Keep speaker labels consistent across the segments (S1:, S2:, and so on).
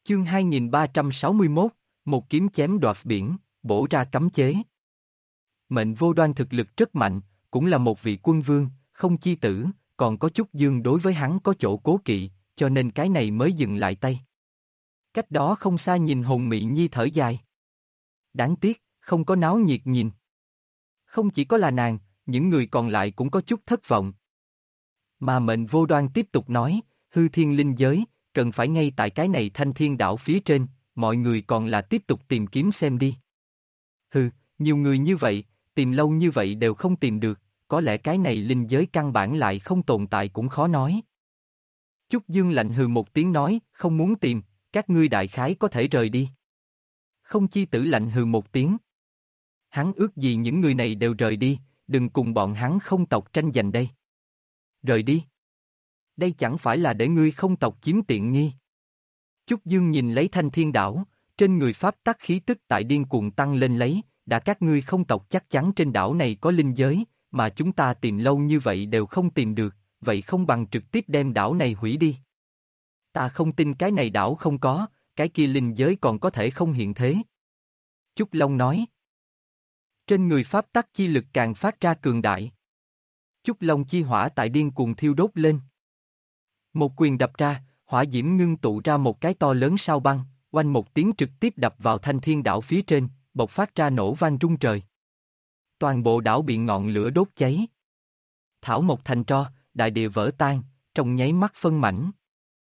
S1: Chương 2361, một kiếm chém đoạt biển, bổ ra cấm chế. Mệnh Vô Đoan thực lực rất mạnh, cũng là một vị quân vương, không chi tử, còn có Chúc Dương đối với hắn có chỗ cố kỵ, cho nên cái này mới dừng lại tay. Cách đó không xa nhìn Hồn Mị Nhi thở dài. Đáng tiếc, không có náo nhiệt nhìn. Không chỉ có là nàng, những người còn lại cũng có chút thất vọng. Mà Mệnh Vô Đoan tiếp tục nói, hư thiên linh giới, cần phải ngay tại cái này Thanh Thiên đảo phía trên, mọi người còn là tiếp tục tìm kiếm xem đi. Hừ, nhiều người như vậy, tìm lâu như vậy đều không tìm được, có lẽ cái này linh giới căn bản lại không tồn tại cũng khó nói. Chúc Dương lạnh hừ một tiếng nói, không muốn tìm, các ngươi đại khái có thể rời đi. Không chi tử lạnh hừ một tiếng. Hắn ước gì những người này đều rời đi, đừng cùng bọn hắn không tộc tranh giành đây. Rời đi. Đây chẳng phải là để ngươi không tộc chiếm tiện nghi. Chúc Dương nhìn lấy Thanh Thiên đảo, trên người pháp tắc khí tức tại điên cuồng tăng lên lấy, đã các ngươi không tộc chắc chắn trên đảo này có linh giới, mà chúng ta tìm lâu như vậy đều không tìm được, vậy không bằng trực tiếp đem đảo này hủy đi. Ta không tin cái này đảo không có, cái kia linh giới còn có thể không hiện thế. Chúc Long nói. Trên người pháp tắc chi lực càng phát ra cường đại. Chúc Long chi hỏa tại điên cuồng thiêu đốt lên. Một quyền đập ra, hỏa diễm ngưng tụ ra một cái to lớn sao băng, oanh một tiếng trực tiếp đập vào Thanh Thiên đảo phía trên, bộc phát ra nổ vang rung trời. Toàn bộ đảo bị ngọn lửa đốt cháy. Thảo mộc thành tro, đại địa vỡ tan, trong nháy mắt phân mảnh.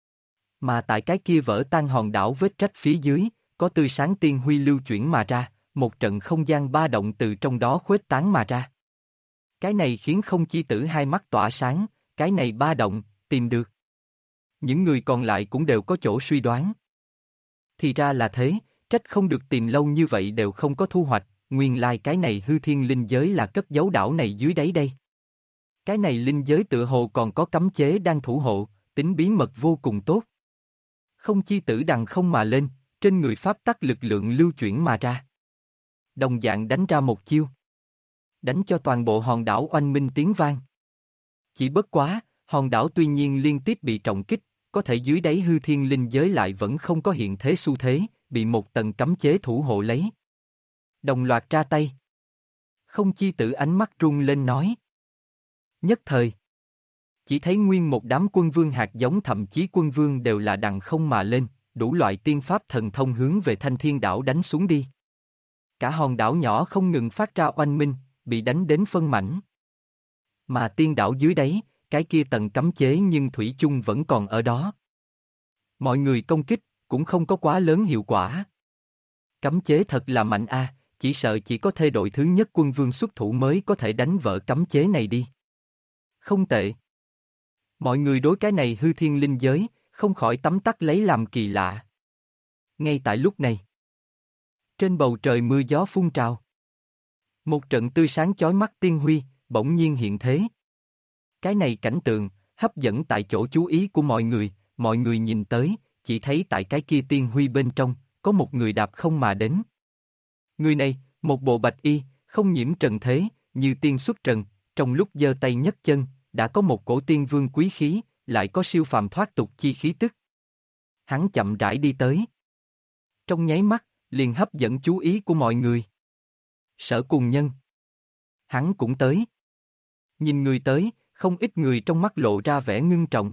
S1: Mà tại cái kia vỡ tan hòn đảo vết rách phía dưới, có tươi sáng tiên huy lưu chuyển mà ra, một trận không gian ba động từ trong đó khuếch tán mà ra. Cái này khiến không chi tử hai mắt tỏa sáng, cái này ba động, tìm được. Những người còn lại cũng đều có chỗ suy đoán. Thì ra là thế, trách không được tìm lâu như vậy đều không có thu hoạch, nguyên lai cái này hư thiên linh giới là cất giấu đảo này dưới đáy đây. Cái này linh giới tựa hồ còn có cấm chế đang thủ hộ, tính bí mật vô cùng tốt. Không chi tử đằng không mà lên, trên người pháp tắc lực lượng lưu chuyển mà ra. Đồng dạng đánh ra một chiêu. Đánh cho toàn bộ hòn đảo oanh minh tiếng vang. Chỉ bất quá, hòn đảo tuy nhiên liên tiếp bị trọng kích, có thể dưới đáy hư thiên linh giới lại vẫn không có hiện thế xu thế, bị một tầng cấm chế thủ hộ lấy. Đồng loạt ra tay. Không chi tử ánh mắt rung lên nói. Nhất thời. Chỉ thấy nguyên một đám quân vương hạt giống thậm chí quân vương đều là đằng không mà lên, đủ loại tiên pháp thần thông hướng về Thanh Thiên đảo đánh xuống đi. Cả hòn đảo nhỏ không ngừng phát ra oanh minh, bị đánh đến phân mảnh. Mà tiên đảo dưới đáy, cái kia tầng cấm chế nhưng thủy chung vẫn còn ở đó. Mọi người công kích, cũng không có quá lớn hiệu quả. Cấm chế thật là mạnh a, chỉ sợ chỉ có thê đội thứ nhất quân vương xuất thủ mới có thể đánh vỡ cấm chế này đi. Không tệ. Mọi người đối cái này hư thiên linh giới, không khỏi tấm tắc lấy làm kỳ lạ. Ngay tại lúc này, trên bầu trời mưa gió phun trào. Một trận tươi sáng chói mắt tiên huy, bỗng nhiên hiện thế. Cái này cảnh tượng, hấp dẫn tại chỗ chú ý của mọi người nhìn tới, chỉ thấy tại cái kia tiên huy bên trong, có một người đạp không mà đến. Người này, một bộ bạch y, không nhiễm trần thế, như tiên xuất trần, trong lúc giơ tay nhấc chân, đã có một cổ tiên vương quý khí, lại có siêu phàm thoát tục chi khí tức. Hắn chậm rãi đi tới. Trong nháy mắt, liền hấp dẫn chú ý của mọi người. Sở Cùng Nhân. Hắn cũng tới. Nhìn người tới, không ít người trong mắt lộ ra vẻ ngưng trọng.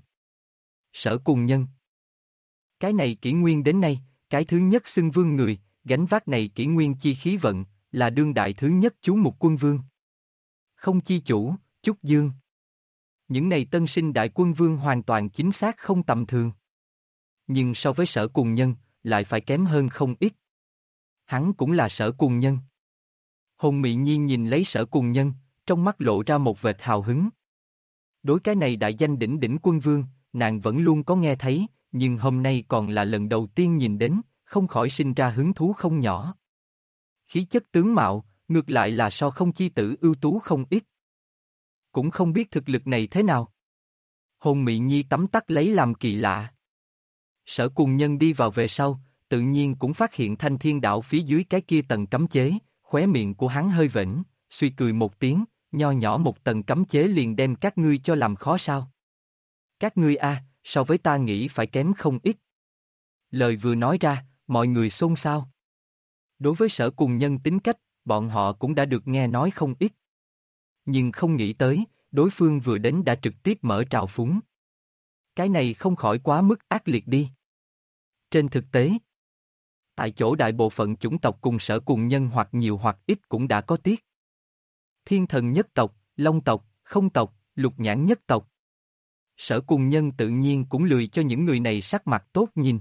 S1: Sở Cùng Nhân. Cái này kỷ nguyên đến nay, cái thứ nhất xưng vương người, gánh vác này kỷ nguyên chi khí vận, là đương đại thứ nhất chú mục quân vương. Không chi chủ, Chúc Dương. Những này tân sinh đại quân vương hoàn toàn chính xác không tầm thường. Nhưng so với Sở Cùng Nhân, lại phải kém hơn không ít. Hắn cũng là Sở Cùng Nhân. Hồn Mị Nhi nhìn lấy Sở Cùng Nhân, trong mắt lộ ra một vệt hào hứng. Đối cái này đại danh đỉnh đỉnh quân vương, nàng vẫn luôn có nghe thấy, nhưng hôm nay còn là lần đầu tiên nhìn đến, không khỏi sinh ra hứng thú không nhỏ. Khí chất tướng mạo, ngược lại là so không chi tử ưu tú không ít. Cũng không biết thực lực này thế nào. Hồn Mị Nhi tấm tắc lấy làm kỳ lạ. Sở Cùng Nhân đi vào về sau, tự nhiên cũng phát hiện Thanh Thiên đảo phía dưới cái kia tầng cấm chế, khóe miệng của hắn hơi vểnh, suy cười một tiếng, nho nhỏ một tầng cấm chế liền đem các ngươi cho làm khó sao. Các ngươi a, so với ta nghĩ phải kém không ít. Lời vừa nói ra, mọi người xôn xao. Đối với Sở Cùng Nhân tính cách, bọn họ cũng đã được nghe nói không ít. Nhưng không nghĩ tới, đối phương vừa đến đã trực tiếp mở trào phúng. Cái này không khỏi quá mức ác liệt đi. Trên thực tế, tại chỗ đại bộ phận chủng tộc cùng Sở Cùng Nhân hoặc nhiều hoặc ít cũng đã có tiếc. Thiên Thần nhất tộc, Long tộc, Không tộc, Lục Nhãn nhất tộc. Sở Cùng Nhân tự nhiên cũng lười cho những người này sắc mặt tốt nhìn.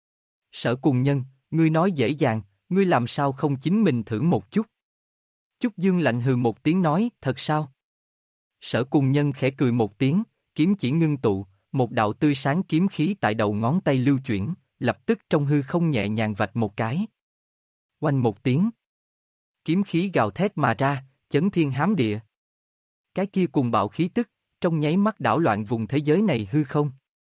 S1: Sở Cùng Nhân, ngươi nói dễ dàng, ngươi làm sao không chính mình thử một chút. Trúc Dương lạnh hừ một tiếng nói, thật sao? Sở Cùng Nhân khẽ cười một tiếng, kiếm chỉ ngưng tụ, một đạo tươi sáng kiếm khí tại đầu ngón tay lưu chuyển, lập tức trong hư không nhẹ nhàng vạch một cái. Oanh một tiếng. Kiếm khí gào thét mà ra, chấn thiên hám địa. Cái kia cùng bạo khí tức, trong nháy mắt đảo loạn vùng thế giới này hư không.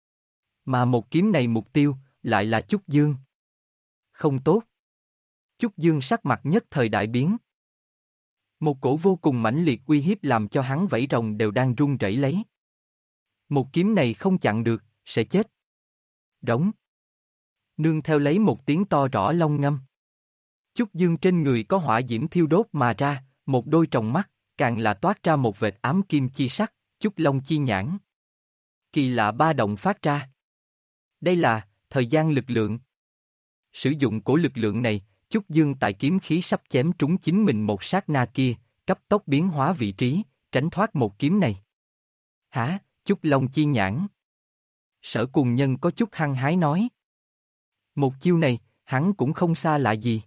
S1: Mà một kiếm này mục tiêu, lại là Trúc Dương. Không tốt. Trúc Dương sắc mặt nhất thời đại biến. Một cổ vô cùng mãnh liệt uy hiếp làm cho hắn vẫy rồng đều đang run rẩy lấy. Một kiếm này không chặn được, sẽ chết. Rống. Nương theo lấy một tiếng to rõ long ngâm. Trúc Dương trên người có hỏa diễm thiêu đốt mà ra, một đôi tròng mắt, càng là toát ra một vệt ám kim chi sắc, Trúc Long chi nhãn. Kỳ lạ ba động phát ra. Đây là thời gian lực lượng. Sử dụng của lực lượng này, Trúc Dương tại kiếm khí sắp chém trúng chính mình một sát na kia, cấp tốc biến hóa vị trí, tránh thoát một kiếm này. Hả, Trúc Long chi nhãn. Sở Cùng Nhân có chút hăng hái nói. Một chiêu này, hắn cũng không xa lạ gì.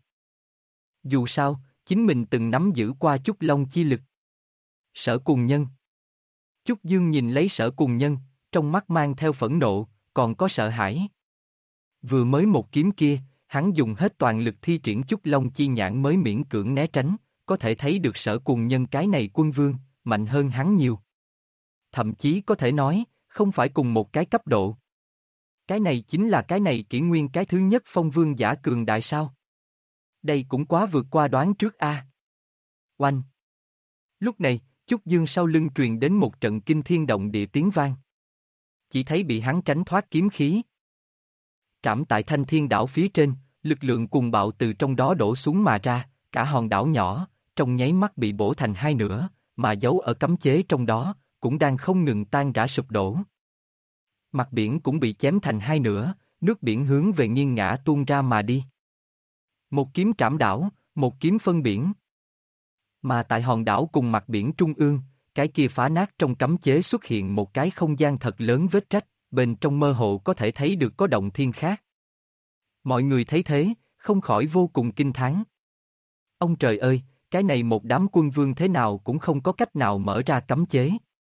S1: Dù sao, chính mình từng nắm giữ qua Trúc Long chi lực. Sở Cùng Nhân. Trúc Dương nhìn lấy Sở Cùng Nhân, trong mắt mang theo phẫn nộ, còn có sợ hãi. Vừa mới một kiếm kia, hắn dùng hết toàn lực thi triển Trúc Long chi nhãn mới miễn cưỡng né tránh, có thể thấy được Sở Cùng Nhân cái này quân vương, mạnh hơn hắn nhiều. Thậm chí có thể nói, không phải cùng một cái cấp độ. Cái này chính là cái này kỷ nguyên cái thứ nhất phong vương giả cường đại sao. Đây cũng quá vượt qua đoán trước a. Oanh. Lúc này, Trúc Dương sau lưng truyền đến một trận kinh thiên động địa tiếng vang. Chỉ thấy bị hắn tránh thoát kiếm khí. Trảm tại Thanh Thiên đảo phía trên, lực lượng cuồng bạo từ trong đó đổ xuống mà ra, cả hòn đảo nhỏ, trong nháy mắt bị bổ thành hai nửa, mà dấu ở cấm chế trong đó, cũng đang không ngừng tan rã sụp đổ. Mặt biển cũng bị chém thành hai nửa, nước biển hướng về nghiêng ngã tuôn ra mà đi. Một kiếm trảm đảo, một kiếm phân biển. Mà tại hòn đảo cùng mặt biển trung ương, cái kia phá nát trong cấm chế xuất hiện một cái không gian thật lớn vết rách, bên trong mơ hồ có thể thấy được có động thiên khác. Mọi người thấy thế, không khỏi vô cùng kinh thán. Ông trời ơi, cái này một đám quân vương thế nào cũng không có cách nào mở ra cấm chế.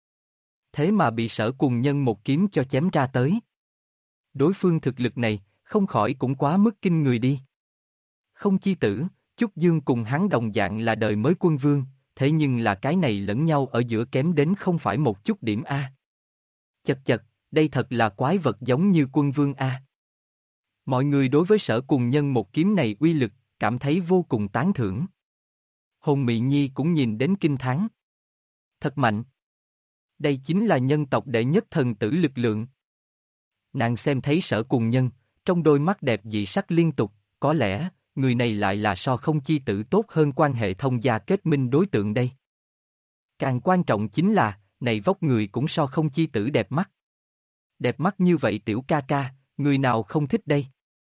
S1: Thế mà bị Sở Cùng Nhân một kiếm cho chém ra tới. Đối phương thực lực này, không khỏi cũng quá mức kinh người đi. Không chi tử, Trúc Dương cùng hắn đồng dạng là đời mới quân vương, thế nhưng là cái này lẫn nhau ở giữa kém đến không phải một chút điểm A. Chật chật, đây thật là quái vật giống như quân vương A. Mọi người đối với Sở Cùng Nhân một kiếm này uy lực, cảm thấy vô cùng tán thưởng. Hồn Mị Nhi cũng nhìn đến kinh thán. Thật mạnh. Đây chính là nhân tộc đệ nhất thần tử lực lượng. Nàng xem thấy Sở Cùng Nhân, trong đôi mắt đẹp dị sắc liên tục, có lẽ, người này lại là so không chi tử tốt hơn quan hệ thông gia kết minh đối tượng đây. Càng quan trọng chính là, này vóc người cũng so không chi tử đẹp mắt. Đẹp mắt như vậy tiểu ca ca, người nào không thích đây?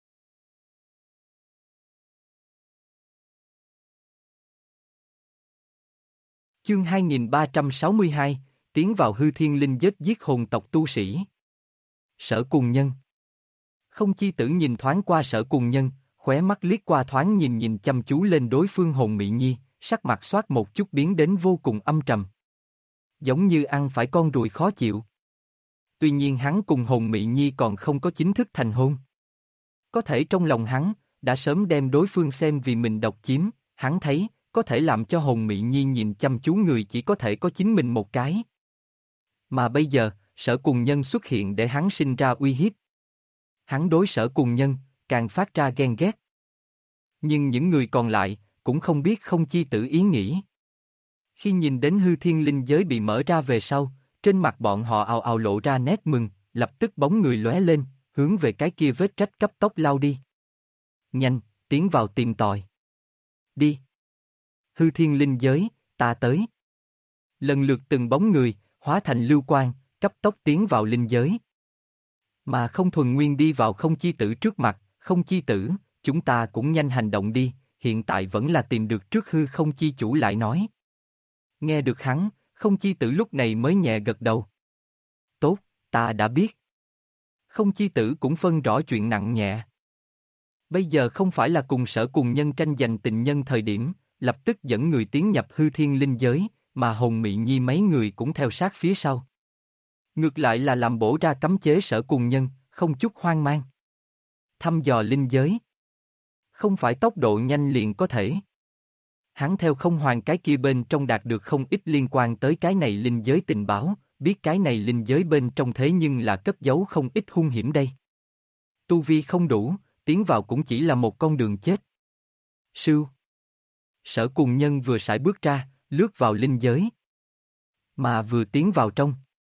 S1: Chương 2362, tiến vào hư thiên linh giết hồn tộc tu sĩ. Sở Cùng Nhân. Không chi tử nhìn thoáng qua Sở Cùng Nhân, khóe mắt liếc qua thoáng nhìn chăm chú lên đối phương Hồn Mị Nhi, sắc mặt xoát một chút biến đến vô cùng âm trầm. Giống như ăn phải con ruồi khó chịu. Tuy nhiên hắn cùng Hồn Mị Nhi còn không có chính thức thành hôn. Có thể trong lòng hắn, đã sớm đem đối phương xem vì mình độc chiếm, hắn thấy, có thể làm cho Hồn Mị Nhi nhìn chăm chú người chỉ có thể có chính mình một cái. Mà bây giờ, Sở Cùng Nhân xuất hiện để hắn sinh ra uy hiếp. Hắn đối Sở Cùng Nhân, càng phát ra ghen ghét. Nhưng những người còn lại, cũng không biết không chi tử ý nghĩ. Khi nhìn đến hư thiên linh giới bị mở ra về sau, trên mặt bọn họ ào ào lộ ra nét mừng, lập tức bóng người lóe lên, hướng về cái kia vết rách cấp tốc lao đi. Nhanh, tiến vào tìm tòi. Đi. Hư thiên linh giới, ta tới. Lần lượt từng bóng người, hóa thành lưu quang, cấp tốc tiến vào linh giới. Mà không thuần nguyên đi vào không chi tử trước mặt, không chi tử, chúng ta cũng nhanh hành động đi, hiện tại vẫn là tìm được trước hư không chi chủ lại nói. Nghe được hắn, không chi tử lúc này mới nhẹ gật đầu. Tốt, ta đã biết. Không chi tử cũng phân rõ chuyện nặng nhẹ. Bây giờ không phải là cùng sở cùng nhân tranh giành tình nhân thời điểm, lập tức dẫn người tiến nhập hư thiên linh giới, mà Hồng Mị Nhi mấy người cũng theo sát phía sau. Ngược lại là làm bổ ra cấm chế sở cùng nhân, không chút hoang mang. Thăm dò linh giới. Không phải tốc độ nhanh liền có thể. Hắn theo không hoàng cái kia bên trong đạt được không ít liên quan tới cái này linh giới tình báo, biết cái này linh giới bên trong thế nhưng là cất giấu không ít hung hiểm đây. Tu vi không đủ, tiến vào cũng chỉ là một con đường chết. Sưu. Sở cùng nhân vừa sải bước ra, lướt vào linh giới. Mà vừa tiến vào trong.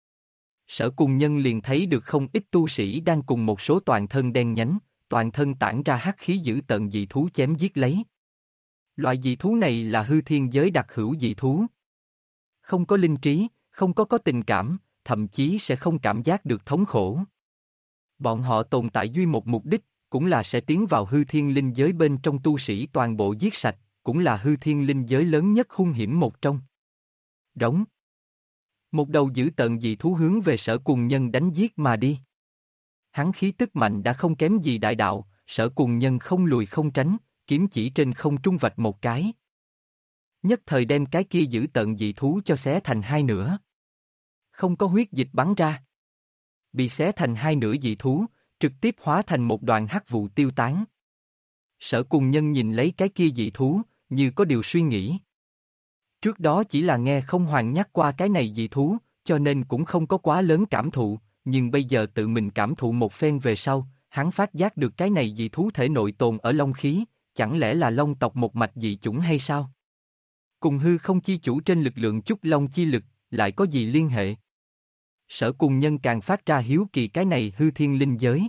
S1: Sở cùng nhân liền thấy được không ít tu sĩ đang cùng một số toàn thân đen nhánh, toàn thân tản ra hắc khí dữ tợn dị thú chém giết lấy. Loại dị thú này là hư thiên giới đặc hữu dị thú. Không có linh trí, không có tình cảm, thậm chí sẽ không cảm giác được thống khổ. Bọn họ tồn tại duy một mục đích, cũng là sẽ tiến vào hư thiên linh giới bên trong tu sĩ toàn bộ giết sạch, cũng là hư thiên linh giới lớn nhất hung hiểm một trong. Đóng. Một đầu dữ tợn dị thú hướng về sở cùng nhân đánh giết mà đi. Hắn khí tức mạnh đã không kém gì đại đạo, sở cùng nhân không lùi không tránh, kiếm chỉ trên không trung vạch một cái. Nhất thời đem cái kia dữ tợn dị thú cho xé thành hai nửa. Không có huyết dịch bắn ra. Bị xé thành hai nửa dị thú, trực tiếp hóa thành một đoàn hắc vụ tiêu tán. Sở cùng nhân nhìn lấy cái kia dị thú, như có điều suy nghĩ. Trước đó chỉ là nghe không hoàng nhắc qua cái này dị thú, cho nên cũng không có quá lớn cảm thụ, nhưng bây giờ tự mình cảm thụ một phen về sau, hắn phát giác được cái này dị thú thể nội tồn ở long khí, chẳng lẽ là long tộc một mạch dị chủng hay sao? Cùng hư không chi chủ trên lực lượng chút long chi lực, lại có gì liên hệ? Sở cùng nhân càng phát ra hiếu kỳ cái này hư thiên linh giới.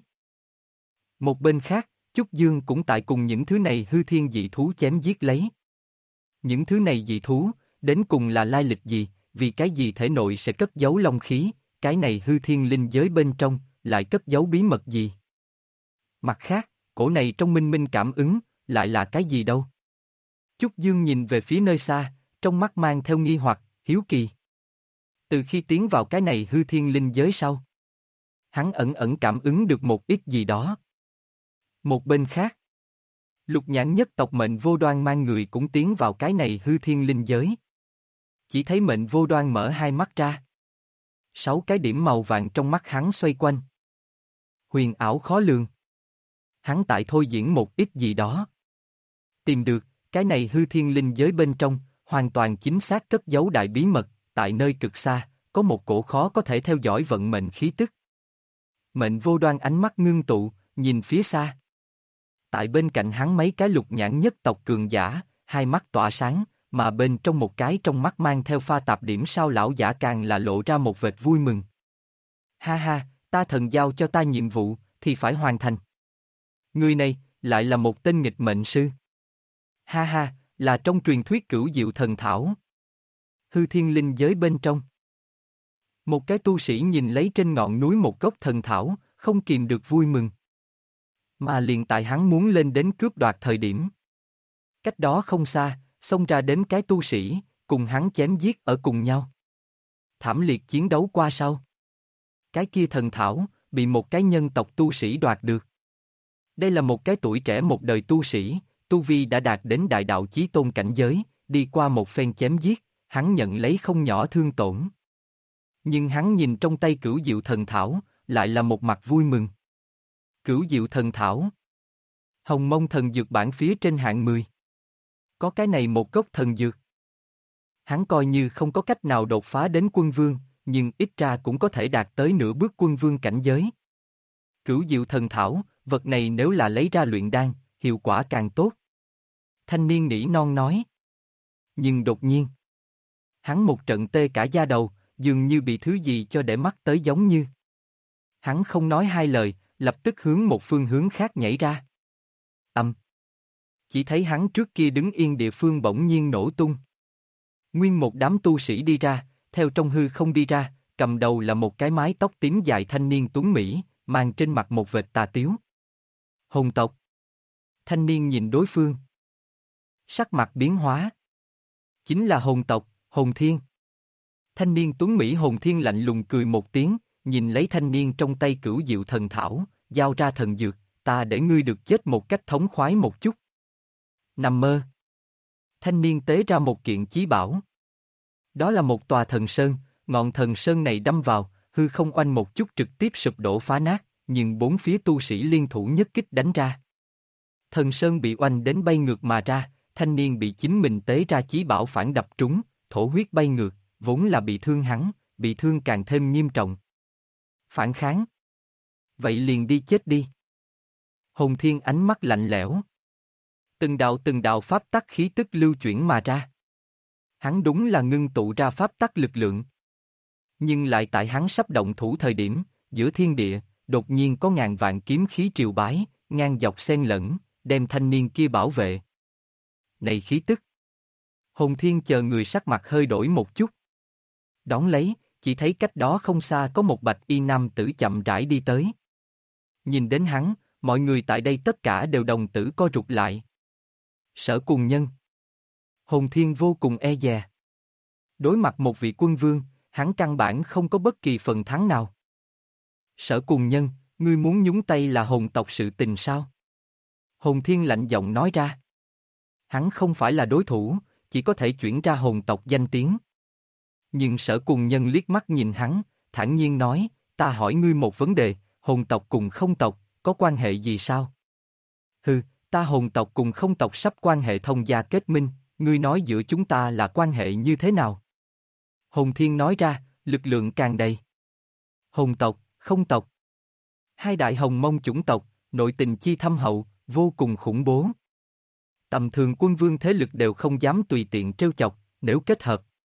S1: Một bên khác, Chúc Dương cũng tại cùng những thứ này hư thiên dị thú chém giết lấy. Những thứ này dị thú, đến cùng là lai lịch gì, vì cái gì thể nội sẽ cất giấu long khí, cái này hư thiên linh giới bên trong, lại cất giấu bí mật gì? Mặt khác, cổ này trong minh minh cảm ứng, lại là cái gì đâu? Chúc Dương nhìn về phía nơi xa, trong mắt mang theo nghi hoặc, hiếu kỳ. Từ khi tiến vào cái này hư thiên linh giới sau, hắn ẩn ẩn cảm ứng được một ít gì đó. Một bên khác, Lục Nhãn nhất tộc Mệnh Vô Đoan mang người cũng tiến vào cái này hư thiên linh giới. Chỉ thấy Mệnh Vô Đoan mở hai mắt ra. 6 cái điểm màu vàng trong mắt hắn xoay quanh. Huyền ảo khó lường. Hắn tại thôi diễn một ít gì đó. Tìm được, cái này hư thiên linh giới bên trong, hoàn toàn chính xác cất giấu đại bí mật, tại nơi cực xa, có một cổ khó có thể theo dõi vận mệnh khí tức. Mệnh Vô Đoan ánh mắt ngưng tụ, nhìn phía xa. Tại bên cạnh hắn mấy cái lục nhãn nhất tộc cường giả, hai mắt tỏa sáng, mà bên trong một cái trong mắt mang theo pha tạp điểm sao lão giả càng là lộ ra một vệt vui mừng. Ha ha, ta thần giao cho ta nhiệm vụ, thì phải hoàn thành. Người này, lại là một tên nghịch mệnh sư. Ha ha, là trong truyền thuyết cửu diệu thần thảo. Hư thiên linh giới bên trong. Một cái tu sĩ nhìn lấy trên ngọn núi một gốc thần thảo, không kìm được vui mừng. Mà liền tại hắn muốn lên đến cướp đoạt thời điểm. Cách đó không xa, xông ra đến cái tu sĩ, cùng hắn chém giết ở cùng nhau. Thảm liệt chiến đấu qua sau. Cái kia thần thảo, bị một cái nhân tộc tu sĩ đoạt được. Đây là một cái tuổi trẻ một đời tu sĩ, tu vi đã đạt đến đại đạo chí tôn cảnh giới, đi qua một phen chém giết, hắn nhận lấy không nhỏ thương tổn. Nhưng hắn nhìn trong tay cửu diệu thần thảo, lại là một mặt vui mừng. Cửu diệu thần thảo. Hồng mông thần dược bản phía trên hạng 10. Có cái này một gốc thần dược. Hắn coi như không có cách nào đột phá đến quân vương, nhưng ít ra cũng có thể đạt tới nửa bước quân vương cảnh giới. Cửu diệu thần thảo, vật này nếu là lấy ra luyện đan, hiệu quả càng tốt. Thanh niên nỉ non nói. Nhưng đột nhiên, hắn một trận tê cả da đầu, dường như bị thứ gì cho để mắt tới giống như. Hắn không nói hai lời, lập tức hướng một phương hướng khác nhảy ra. Chỉ thấy hắn trước kia đứng yên địa phương bỗng nhiên nổ tung. Nguyên một đám tu sĩ đi ra, theo trong hư không đi ra, cầm đầu là một cái mái tóc tím dài thanh niên tuấn Mỹ, mang trên mặt một vệt tà tiếu. Hồn tộc. Thanh niên nhìn đối phương. Sắc mặt biến hóa. Chính là hồn tộc, Hồn Thiên. Thanh niên tuấn Mỹ Hồn Thiên lạnh lùng cười một tiếng, nhìn lấy thanh niên trong tay cửu diệu thần thảo, giao ra thần dược, ta để ngươi được chết một cách thống khoái một chút. Nằm mơ. Thanh niên tế ra một kiện chí bảo. Đó là một tòa thần sơn, ngọn thần sơn này đâm vào, hư không oanh một chút trực tiếp sụp đổ phá nát, nhưng bốn phía tu sĩ liên thủ nhất kích đánh ra. Thần sơn bị oanh đến bay ngược mà ra, thanh niên bị chính mình tế ra chí bảo phản đập trúng, thổ huyết bay ngược, vốn là bị thương hắn, bị thương càng thêm nghiêm trọng. Phản kháng. Vậy liền đi chết đi. Hồn Thiên ánh mắt lạnh lẽo. Từng đạo pháp tắc khí tức lưu chuyển mà ra. Hắn đúng là ngưng tụ ra pháp tắc lực lượng. Nhưng lại tại hắn sắp động thủ thời điểm, giữa thiên địa, đột nhiên có ngàn vạn kiếm khí triều bái, ngang dọc xen lẫn, đem thanh niên kia bảo vệ. Này khí tức! Hồn Thiên chờ người sắc mặt hơi đổi một chút. Đón lấy, chỉ thấy cách đó không xa có một bạch y nam tử chậm rãi đi tới. Nhìn đến hắn, mọi người tại đây tất cả đều đồng tử co rụt lại. Sở Cùng Nhân. Hồn Thiên vô cùng e dè. Đối mặt một vị quân vương, hắn căn bản không có bất kỳ phần thắng nào. Sở Cùng Nhân, ngươi muốn nhúng tay là hồn tộc sự tình sao? Hồn Thiên lạnh giọng nói ra. Hắn không phải là đối thủ, chỉ có thể chuyển ra hồn tộc danh tiếng. Nhưng Sở Cùng Nhân liếc mắt nhìn hắn, thản nhiên nói, ta hỏi ngươi một vấn đề, hồn tộc cùng không tộc, có quan hệ gì sao? Hừ, ta hồn tộc cùng không tộc sắp quan hệ thông gia kết minh, ngươi nói giữa chúng ta là quan hệ như thế nào? Hồn Thiên nói ra, lực lượng càng đầy. Hồn tộc, không tộc. Hai đại hồng mông chủng tộc, nội tình chi thâm hậu, vô cùng khủng bố. Tầm thường quân vương thế lực đều không dám tùy tiện trêu chọc, nếu kết hợp.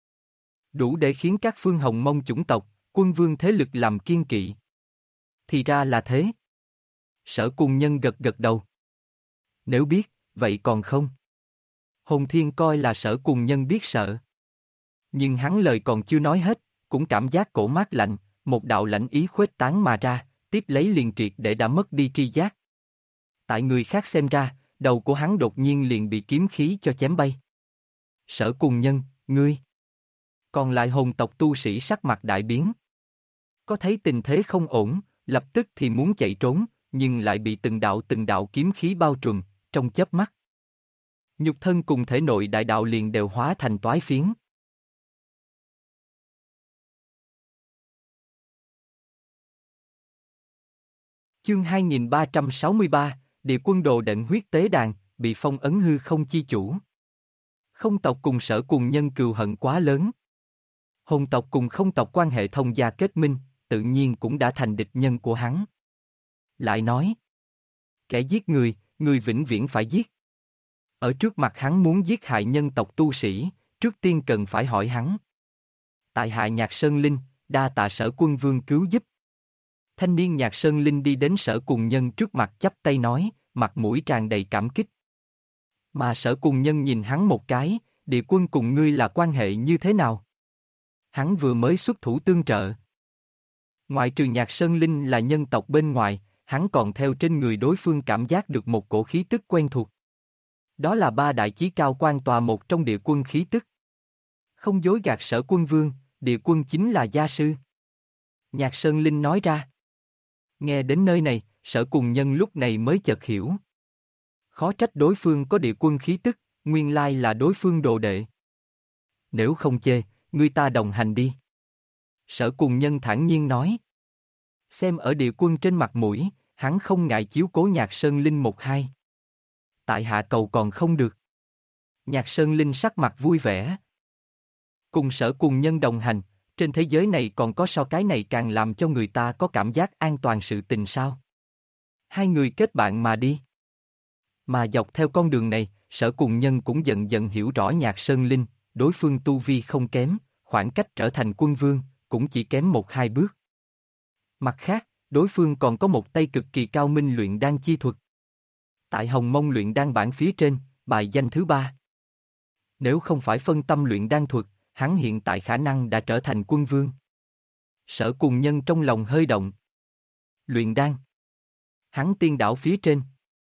S1: Đủ để khiến các phương hồng mông chủng tộc, quân vương thế lực làm kiên kỵ. Thì ra là thế. Sở Cùng Nhân gật gật đầu. Nếu biết, vậy còn không? Hồn Thiên coi là Sở Cùng Nhân biết sợ. Nhưng hắn lời còn chưa nói hết, cũng cảm giác cổ mát lạnh, một đạo lãnh ý khuếch tán mà ra, tiếp lấy liền triệt để đã mất đi tri giác. Tại người khác xem ra, đầu của hắn đột nhiên liền bị kiếm khí cho chém bay. Sở Cùng Nhân, ngươi. Còn lại hồn tộc tu sĩ sắc mặt đại biến. Có thấy tình thế không ổn, lập tức thì muốn chạy trốn, nhưng lại bị từng đạo kiếm khí bao trùm, trong chớp mắt. Nhục thân cùng thể nội đại đạo liền đều hóa thành toái phiến. Chương 2363, Địa Quân Đồ Đện Huyết Tế Đàn, bị phong ấn hư không chi chủ. Không tộc cùng Sở Cùng Nhân cừu hận quá lớn. Hồn tộc cùng không tộc quan hệ thông gia kết minh, tự nhiên cũng đã thành địch nhân của hắn. Lại nói, kẻ giết người, người vĩnh viễn phải giết. Ở trước mặt hắn muốn giết hại nhân tộc tu sĩ, trước tiên cần phải hỏi hắn. Tại hạ Nhạc Sơn Linh, đa tạ Sở Quân Vương cứu giúp. Thanh niên Nhạc Sơn Linh đi đến Sở Cùng Nhân trước mặt chắp tay nói, mặt mũi tràn đầy cảm kích. Mà Sở Cùng Nhân nhìn hắn một cái, địa quân cùng ngươi là quan hệ như thế nào? Hắn vừa mới xuất thủ tương trợ. Ngoại trừ Nhạc Sơn Linh là nhân tộc bên ngoài, hắn còn theo trên người đối phương cảm giác được một cổ khí tức quen thuộc. Đó là ba đại chí cao quan tòa một trong địa quân khí tức. Không dối gạt Sở Quân Vương, địa quân chính là gia sư. Nhạc Sơn Linh nói ra. Nghe đến nơi này, Sở Cùng Nhân lúc này mới chợt hiểu. Khó trách đối phương có địa quân khí tức, nguyên lai là đối phương đồ đệ. Nếu không chê, ngươi ta đồng hành đi. Sở Cùng Nhân thản nhiên nói. Xem ở địa quân trên mặt mũi, hắn không ngại chiếu cố Nhạc Sơn Linh một hai. Tại hạ cầu còn không được. Nhạc Sơn Linh sắc mặt vui vẻ. Cùng Sở Cùng Nhân đồng hành, trên thế giới này còn có so cái này càng làm cho người ta có cảm giác an toàn sự tình sao? Hai người kết bạn mà đi. Mà dọc theo con đường này, Sở Cùng Nhân cũng dần dần hiểu rõ Nhạc Sơn Linh, đối phương tu vi không kém, khoảng cách trở thành quân vương, cũng chỉ kém một hai bước. Mặt khác, đối phương còn có một tay cực kỳ cao minh luyện đan chi thuật. Tại Hồng Mông luyện đan bảng phía trên, bài danh thứ 3. Nếu không phải phân tâm luyện đan thuật, hắn hiện tại khả năng đã trở thành quân vương. Sở Cùng Nhân trong lòng hơi động. Luyện đan. Hắn tiên đảo phía trên.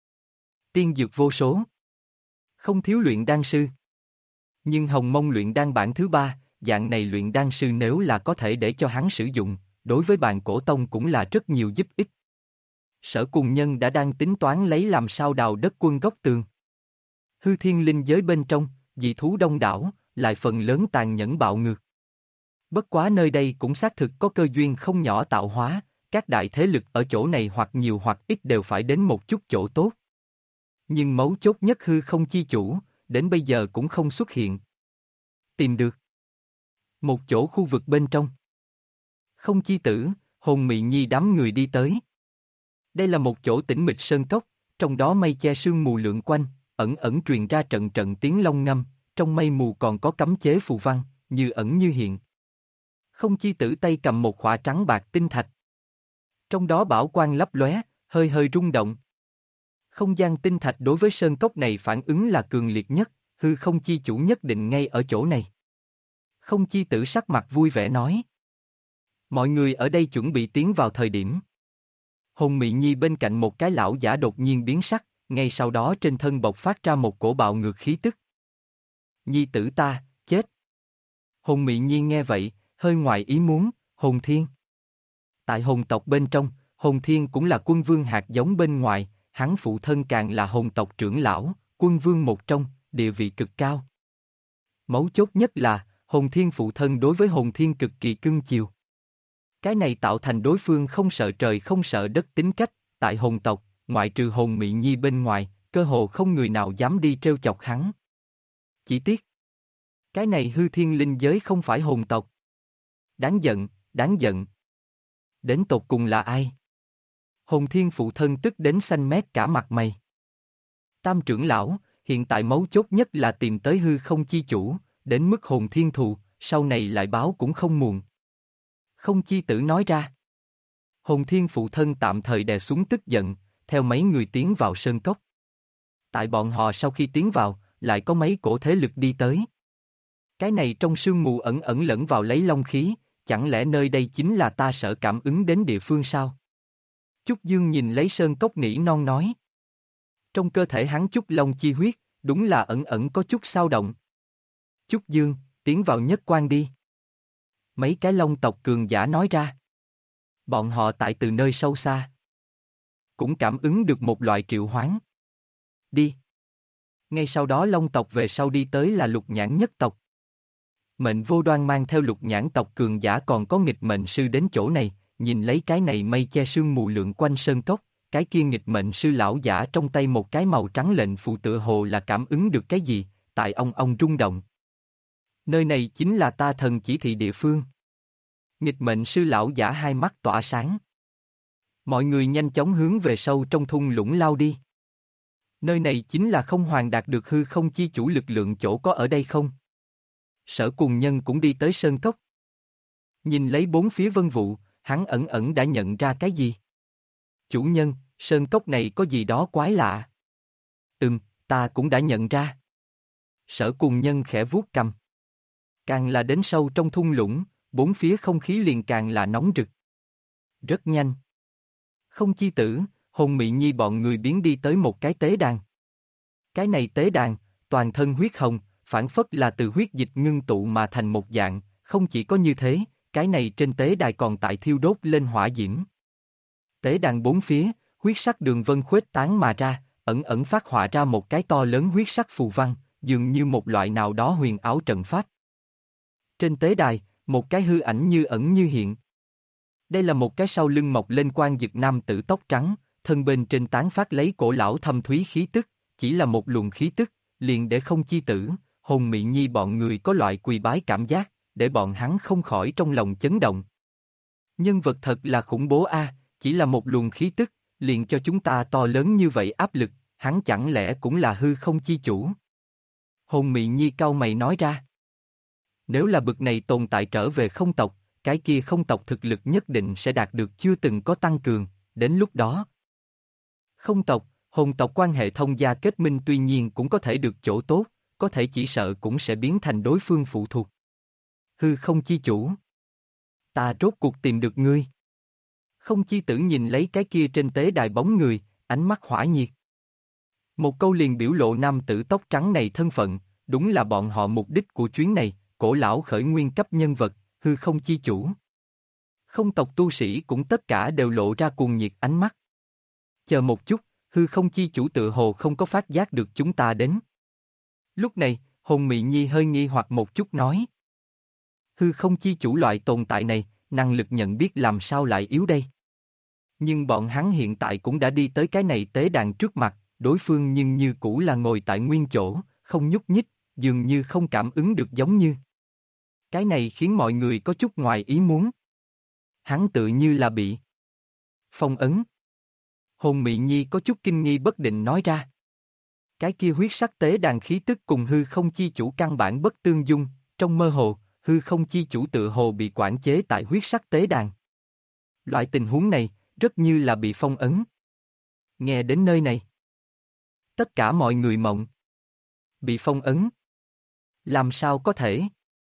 S1: Tiên dược vô số. Không thiếu luyện đan sư. Nhưng Hồng Mông luyện đan bảng thứ 3, dạng này luyện đan sư nếu là có thể để cho hắn sử dụng, đối với bàn cổ tông cũng là rất nhiều giúp ích. Sở Cùng Nhân đã đang tính toán lấy làm sao đào đất quân góc tường. Hư thiên linh giới bên trong, dị thú đông đảo, lại phần lớn tàn nhẫn bạo ngược. Bất quá nơi đây cũng xác thực có cơ duyên không nhỏ tạo hóa, các đại thế lực ở chỗ này hoặc nhiều hoặc ít đều phải đến một chút chỗ tốt. Nhưng mấu chốt nhất hư không chi chủ, đến bây giờ cũng không xuất hiện. Tìm được. Một chỗ khu vực bên trong. Không chi tử, hồn mị nhi đám người đi tới. Đây là một chỗ tĩnh mịch sơn cốc, trong đó mây che sương mù lượn quanh, ẩn ẩn truyền ra trận trận tiếng long ngâm, trong mây mù còn có cấm chế phù văn, như ẩn như hiện. Không chi tử tay cầm một khỏa trắng bạc tinh thạch. Trong đó bảo quang lấp lóe, hơi hơi rung động. Không gian tinh thạch đối với sơn cốc này phản ứng là cường liệt nhất, hư không chi chủ nhất định ngay ở chỗ này. Không chi tử sắc mặt vui vẻ nói. Mọi người ở đây chuẩn bị tiến vào thời điểm. Hồn Mị Nhi bên cạnh một cái lão giả đột nhiên biến sắc, ngay sau đó trên thân bộc phát ra một cổ bạo ngược khí tức. Nhi tử ta, chết. Hồn Mị Nhi nghe vậy, hơi ngoài ý muốn, Hồn Thiên. Tại hồn tộc bên trong, Hồn Thiên cũng là quân vương hạt giống bên ngoài, hắn phụ thân càng là hồn tộc trưởng lão, quân vương một trong, địa vị cực cao. Mấu chốt nhất là, Hồn Thiên phụ thân đối với Hồn Thiên cực kỳ cưng chiều. Cái này tạo thành đối phương không sợ trời không sợ đất tính cách, tại hồn tộc, ngoại trừ Hồn Mị Nhi bên ngoài, cơ hồ không người nào dám đi trêu chọc hắn. Chỉ tiếc, cái này hư thiên linh giới không phải hồn tộc. Đáng giận, đáng giận. Đến tột cùng là ai? Hồn Thiên phụ thân tức đến xanh mét cả mặt mày. Tam trưởng lão, hiện tại mấu chốt nhất là tìm tới hư không chi chủ, đến mức Hồn Thiên thù, sau này lại báo cũng không muộn. Không chi tử nói ra. Hồn Thiên phụ thân tạm thời đè xuống tức giận, theo mấy người tiến vào sơn cốc. Tại bọn họ sau khi tiến vào, lại có mấy cổ thế lực đi tới. Cái này trong sương mù ẩn ẩn lẫn vào lấy long khí, chẳng lẽ nơi đây chính là ta sợ cảm ứng đến địa phương sao? Chúc Dương nhìn lấy sơn cốc nỉ non nói. Trong cơ thể hắn Chúc Long chi huyết, đúng là ẩn ẩn có chút xao động. Chúc Dương, tiến vào nhất quan đi. Mấy cái long tộc cường giả nói ra. Bọn họ tại từ nơi sâu xa. Cũng cảm ứng được một loại triệu hoán. Đi. Ngay sau đó long tộc về sau đi tới là Lục Nhãn nhất tộc. Mệnh Vô Đoan mang theo Lục Nhãn tộc cường giả còn có nghịch mệnh sư đến chỗ này, nhìn lấy cái này mây che sương mù lượn quanh sơn cốc, cái kia nghịch mệnh sư lão giả trong tay một cái màu trắng lệnh phù tựa hồ là cảm ứng được cái gì, tại ông rung động. Nơi này chính là ta thần chỉ thị địa phương. Nghịch mệnh sư lão giả hai mắt tỏa sáng. Mọi người nhanh chóng hướng về sâu trong thung lũng lao đi. Nơi này chính là không hoàn đạt được hư không chi chủ lực lượng chỗ có ở đây không? Sở Cùng Nhân cũng đi tới sơn cốc. Nhìn lấy bốn phía vân vụ, hắn ẩn ẩn đã nhận ra cái gì? Chủ nhân, sơn cốc này có gì đó quái lạ. Ta cũng đã nhận ra. Sở Cùng Nhân khẽ vuốt cằm. Càng là đến sâu trong thung lũng, bốn phía không khí liền càng là nóng rực. Rất nhanh. Không chi tử, Hồn Mị Nhi bọn người biến đi tới một cái tế đàn. Cái này tế đàn, toàn thân huyết hồng, phản phất là từ huyết dịch ngưng tụ mà thành một dạng, không chỉ có như thế, cái này trên tế đài còn tại thiêu đốt lên hỏa diễm. Tế đàn bốn phía, huyết sắc đường vân khuếch tán mà ra, ẩn ẩn phát họa ra một cái to lớn huyết sắc phù văn, dường như một loại nào đó huyền ảo trận pháp. Trên tế đài, một cái hư ảnh như ẩn như hiện. Đây là một cái sau lưng mọc lên quang dực nam tử tóc trắng, thân bên trên tán phát lấy cổ lão thâm thúy khí tức, chỉ là một luồng khí tức, liền để không chi tử, Hồn Mị Nhi bọn người có loại quỳ bái cảm giác, để bọn hắn không khỏi trong lòng chấn động. Nhân vật thật là khủng bố a, chỉ là một luồng khí tức, liền cho chúng ta to lớn như vậy áp lực, hắn chẳng lẽ cũng là hư không chi chủ? Hồn Mị Nhi cau mày nói ra. Nếu là bực này tồn tại trở về không tộc, cái kia không tộc thực lực nhất định sẽ đạt được chưa từng có tăng cường, đến lúc đó. Không tộc, hồn tộc quan hệ thông gia kết minh tuy nhiên cũng có thể được chỗ tốt, có thể chỉ sợ cũng sẽ biến thành đối phương phụ thuộc. Hư không chi chủ. Ta rốt cuộc tìm được ngươi. Không chi tử nhìn lấy cái kia trên tế đài bóng người, ánh mắt hỏa nhiệt. Một câu liền biểu lộ nam tử tóc trắng này thân phận, đúng là bọn họ mục đích của chuyến này, cổ lão khởi nguyên cấp nhân vật, hư không chi chủ. Không tộc tu sĩ cũng tất cả đều lộ ra cuồng nhiệt ánh mắt. Chờ một chút, hư không chi chủ tự hồ không có phát giác được chúng ta đến. Lúc này, Hồn Mị Nhi hơi nghi hoặc một chút nói. Hư không chi chủ loại tồn tại này, năng lực nhận biết làm sao lại yếu đây. Nhưng bọn hắn hiện tại cũng đã đi tới cái này tế đàn trước mặt, đối phương nhưng như cũ là ngồi tại nguyên chỗ, không nhúc nhích, dường như không cảm ứng được giống như. Cái này khiến mọi người có chút ngoài ý muốn. Hắn tự như là bị phong ấn. Hồn Mị Nhi có chút kinh nghi bất định nói ra. Cái kia huyết sắc tế đàn khí tức cùng hư không chi chủ căn bản bất tương dung, trong mơ hồ, hư không chi chủ tự hồ bị quản chế tại huyết sắc tế đàn. Loại tình huống này, rất như là bị phong ấn. Nghe đến nơi này. Tất cả mọi người mộng. Bị phong ấn. Làm sao có thể?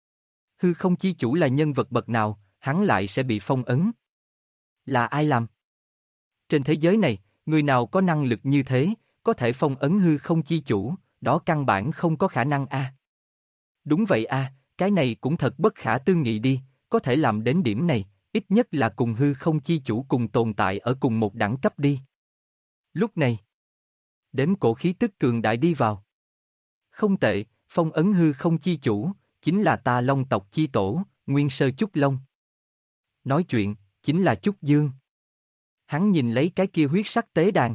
S1: Hư không chi chủ là nhân vật bậc nào, hắn lại sẽ bị phong ấn? Là ai làm? Trên thế giới này, người nào có năng lực như thế, có thể phong ấn hư không chi chủ, đó căn bản không có khả năng a. Đúng vậy a, cái này cũng thật bất khả tư nghị đi, có thể làm đến điểm này, ít nhất là cùng hư không chi chủ cùng tồn tại ở cùng một đẳng cấp đi. Lúc này, đếm cổ khí tức cường đại đi vào. Không tệ, phong ấn hư không chi chủ, chính là ta Long tộc chi tổ, Nguyên Sơ Chúc Long. Nói chuyện, chính là Chúc Dương. Hắn nhìn lấy cái kia huyết sắc tế đàn.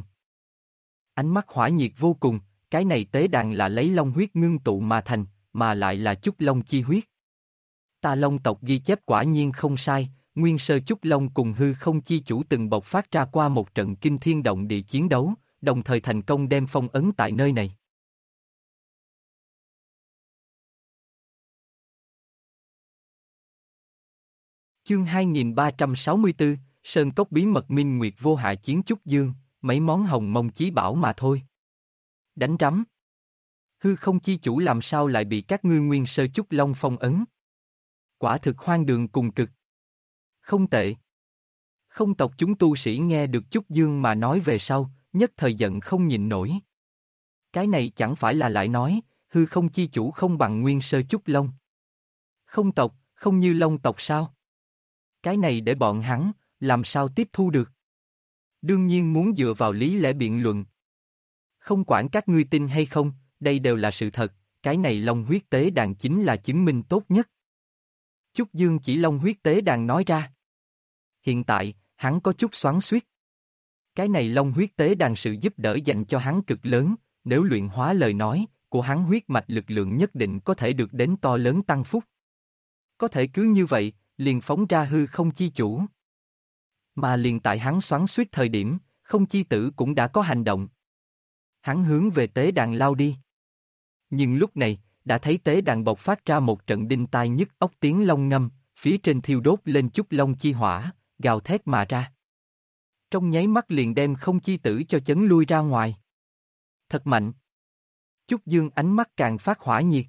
S1: Ánh mắt hỏa nhiệt vô cùng, cái này tế đàn là lấy long huyết ngưng tụ mà thành, mà lại là Chúc Long chi huyết. Ta Long tộc ghi chép quả nhiên không sai, Nguyên Sơ Chúc Long cùng hư không chi chủ từng bộc phát ra qua một trận kinh thiên động địa chiến đấu, đồng thời thành công đem phong ấn tại nơi này. Chương 2364, Sơn Cốc bí mật Minh Nguyệt vô hạ chiến Chúc Dương, mấy món hồng mông chí bảo mà thôi. Đánh rắm. Hư không chi chủ làm sao lại bị các ngươi Nguyên Sơ Chúc Long phong ấn? Quả thực hoang đường cùng cực. Không tệ. Không tộc chúng tu sĩ nghe được Chúc Dương mà nói về sau, nhất thời giận không nhịn nổi. Cái này chẳng phải là lại nói, hư không chi chủ không bằng Nguyên Sơ Chúc Long. Không tộc, không như Long tộc sao? Cái này để bọn hắn, làm sao tiếp thu được? Đương nhiên muốn dựa vào lý lẽ biện luận. Không quản các ngươi tin hay không, đây đều là sự thật, cái này Long huyết tế đàn chính là chứng minh tốt nhất. Chúc Dương chỉ Long huyết tế đàn nói ra. Hiện tại, hắn có chút xoắn xuýt. Cái này Long huyết tế đàn sự giúp đỡ dành cho hắn cực lớn, nếu luyện hóa lời nói, của hắn huyết mạch lực lượng nhất định có thể được đến to lớn tăng phúc. Có thể cứ như vậy, liền phóng ra hư không chi chủ. Mà liền tại hắn xoắn xuýt thời điểm, không chi tử cũng đã có hành động. Hắn hướng về tế đàn lao đi. Nhưng lúc này, đã thấy tế đàn bộc phát ra một trận đinh tai nhức óc tiếng long ngâm, phía trên thiêu đốt lên chút long chi hỏa, gào thét mà ra. Trong nháy mắt liền đem không chi tử cho chấn lui ra ngoài. Thật mạnh. Chúc Dương ánh mắt càng phát hỏa nhiệt.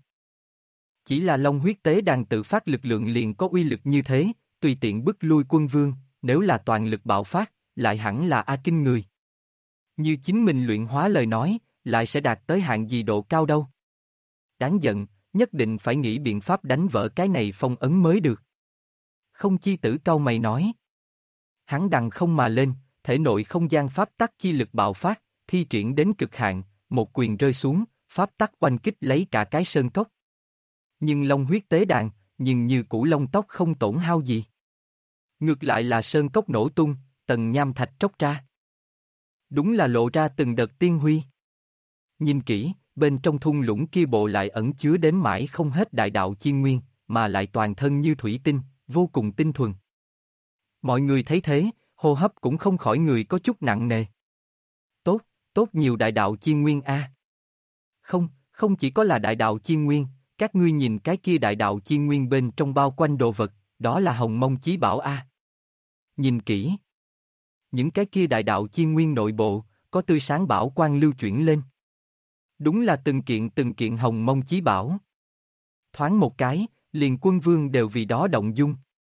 S1: Chỉ là long huyết tế đàn tự phát lực lượng liền có uy lực như thế, tùy tiện bức lui quân vương, nếu là toàn lực bạo phát, lại hẳn là A Kinh người. Như chính mình luyện hóa lời nói, lại sẽ đạt tới hạng gì độ cao đâu. Đáng giận, nhất định phải nghĩ biện pháp đánh vỡ cái này phong ấn mới được. Không chi tử cau mày nói. Hắn đằng không mà lên, thể nội không gian pháp tắc chi lực bạo phát, thi triển đến cực hạn, một quyền rơi xuống, pháp tắc oanh kích lấy cả cái sơn cốc. Nhưng long huyết tế đàn, nhưng như củ lông tóc không tổn hao gì. Ngược lại là sơn cốc nổ tung, tầng nham thạch tróc ra. Đúng là lộ ra từng đợt tiên huy. Nhìn kỹ, bên trong thung lũng kia bộ lại ẩn chứa đến mãi không hết đại đạo chi nguyên, mà lại toàn thân như thủy tinh, vô cùng tinh thuần. Mọi người thấy thế, hô hấp cũng không khỏi người có chút nặng nề. Tốt, tốt nhiều đại đạo chi nguyên a. Không, không chỉ có là đại đạo chi nguyên, các ngươi nhìn cái kia đại đạo chi nguyên bên trong bao quanh đồ vật, Đó là Hồng Mông Chí Bảo a. Nhìn kỹ. Những cái kia đại đạo chi nguyên nội bộ, có tươi sáng bảo quang lưu chuyển lên. Đúng là từng kiện Hồng Mông Chí Bảo. Thoáng một cái, liền quân vương đều vì đó động dung.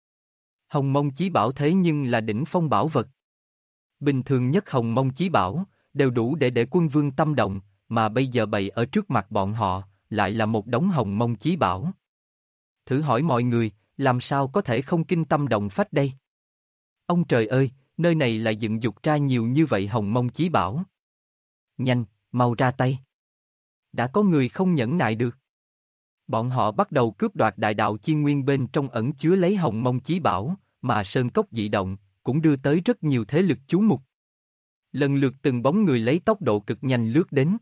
S1: Hồng Mông Chí Bảo thế nhưng là đỉnh phong bảo vật. Bình thường nhất Hồng Mông Chí Bảo, đều đủ để quân vương tâm động, mà bây giờ bày ở trước mặt bọn họ, lại là một đống Hồng Mông Chí Bảo. Thử hỏi mọi người, làm sao có thể không kinh tâm động phách đây? Ông trời ơi, nơi này lại dựng dục ra nhiều như vậy Hồng Mông Chí Bảo. Nhanh, mau ra tay. Đã có người không nhẫn nại được. Bọn họ bắt đầu cướp đoạt đại đạo chi nguyên bên trong ẩn chứa lấy Hồng Mông Chí Bảo, mà sơn cốc dị động, cũng đưa tới rất nhiều thế lực chú mục. Lần lượt từng bóng người lấy tốc độ cực nhanh lướt đến.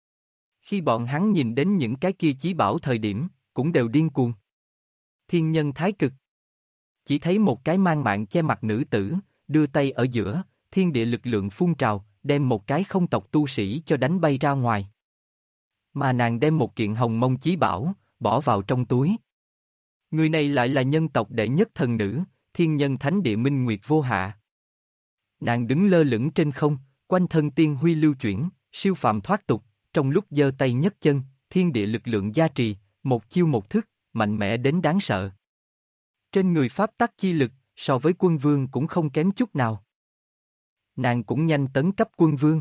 S1: Khi bọn hắn nhìn đến những cái kia chí bảo thời điểm, cũng đều điên cuồng. Thiên nhân thái cực. Chỉ thấy một cái mang mạng che mặt nữ tử, đưa tay ở giữa, thiên địa lực lượng phun trào, đem một cái không tộc tu sĩ cho đánh bay ra ngoài. Mà nàng đem một kiện Hồng Mông Chí Bảo, bỏ vào trong túi. Người này lại là nhân tộc đệ nhất thần nữ, thiên nhân thánh địa Minh Nguyệt Vô Hạ. Nàng đứng lơ lửng trên không, quanh thân tiên huy lưu chuyển, siêu phàm thoát tục, trong lúc giơ tay nhấc chân, thiên địa lực lượng gia trì, một chiêu một thức, mạnh mẽ đến đáng sợ. Trên người pháp tắc chi lực, so với quân vương cũng không kém chút nào. Nàng cũng nhanh tấn cấp quân vương.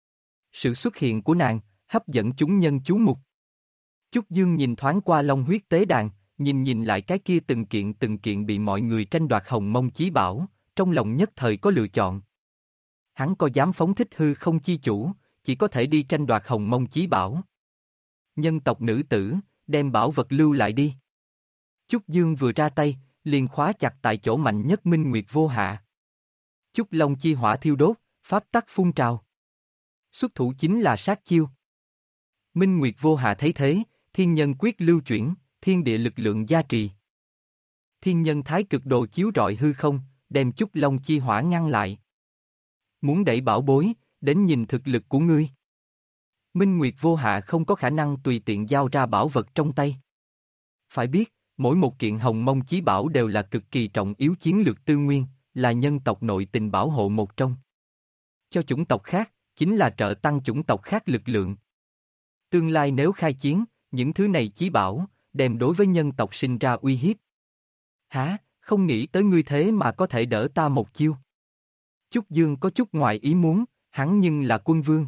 S1: Sự xuất hiện của nàng, hấp dẫn chúng nhân chú mục. Chúc Dương nhìn thoáng qua Long Huyết Tế Đàn, nhìn lại cái kia từng kiện bị mọi người tranh đoạt Hồng Mông Chí Bảo, trong lòng nhất thời có lựa chọn. Hắn có dám phóng thích hư không chi chủ, chỉ có thể đi tranh đoạt Hồng Mông Chí Bảo. Nhân tộc nữ tử, đem bảo vật lưu lại đi. Chúc Dương vừa ra tay, liền khóa chặt tại chỗ mạnh nhất Minh Nguyệt Vô Hạ. Chúc Long chi hỏa thiêu đốt, pháp tắc phun trào. Xuất thủ chính là sát chiêu. Minh Nguyệt Vô Hạ thấy thế, thiên nhân quyết lưu chuyển, thiên địa lực lượng gia trì. Thiên nhân thái cực đồ chiếu rọi hư không, đem Chúc Long chi hỏa ngăn lại. Muốn đẩy bảo bối, đến nhìn thực lực của ngươi. Minh Nguyệt Vô Hạ không có khả năng tùy tiện giao ra bảo vật trong tay. Phải biết, mỗi một kiện Hồng Mông Chí Bảo đều là cực kỳ trọng yếu chiến lược tư nguyên, là nhân tộc nội tình bảo hộ một trong. Cho chủng tộc khác, chính là trợ tăng chủng tộc khác lực lượng. Tương lai nếu khai chiến, những thứ này chí bảo, đem đối với nhân tộc sinh ra uy hiếp. Hả, không nghĩ tới ngươi thế mà có thể đỡ ta một chiêu. Chúc Dương có chút ngoài ý muốn, hắn nhưng là quân vương.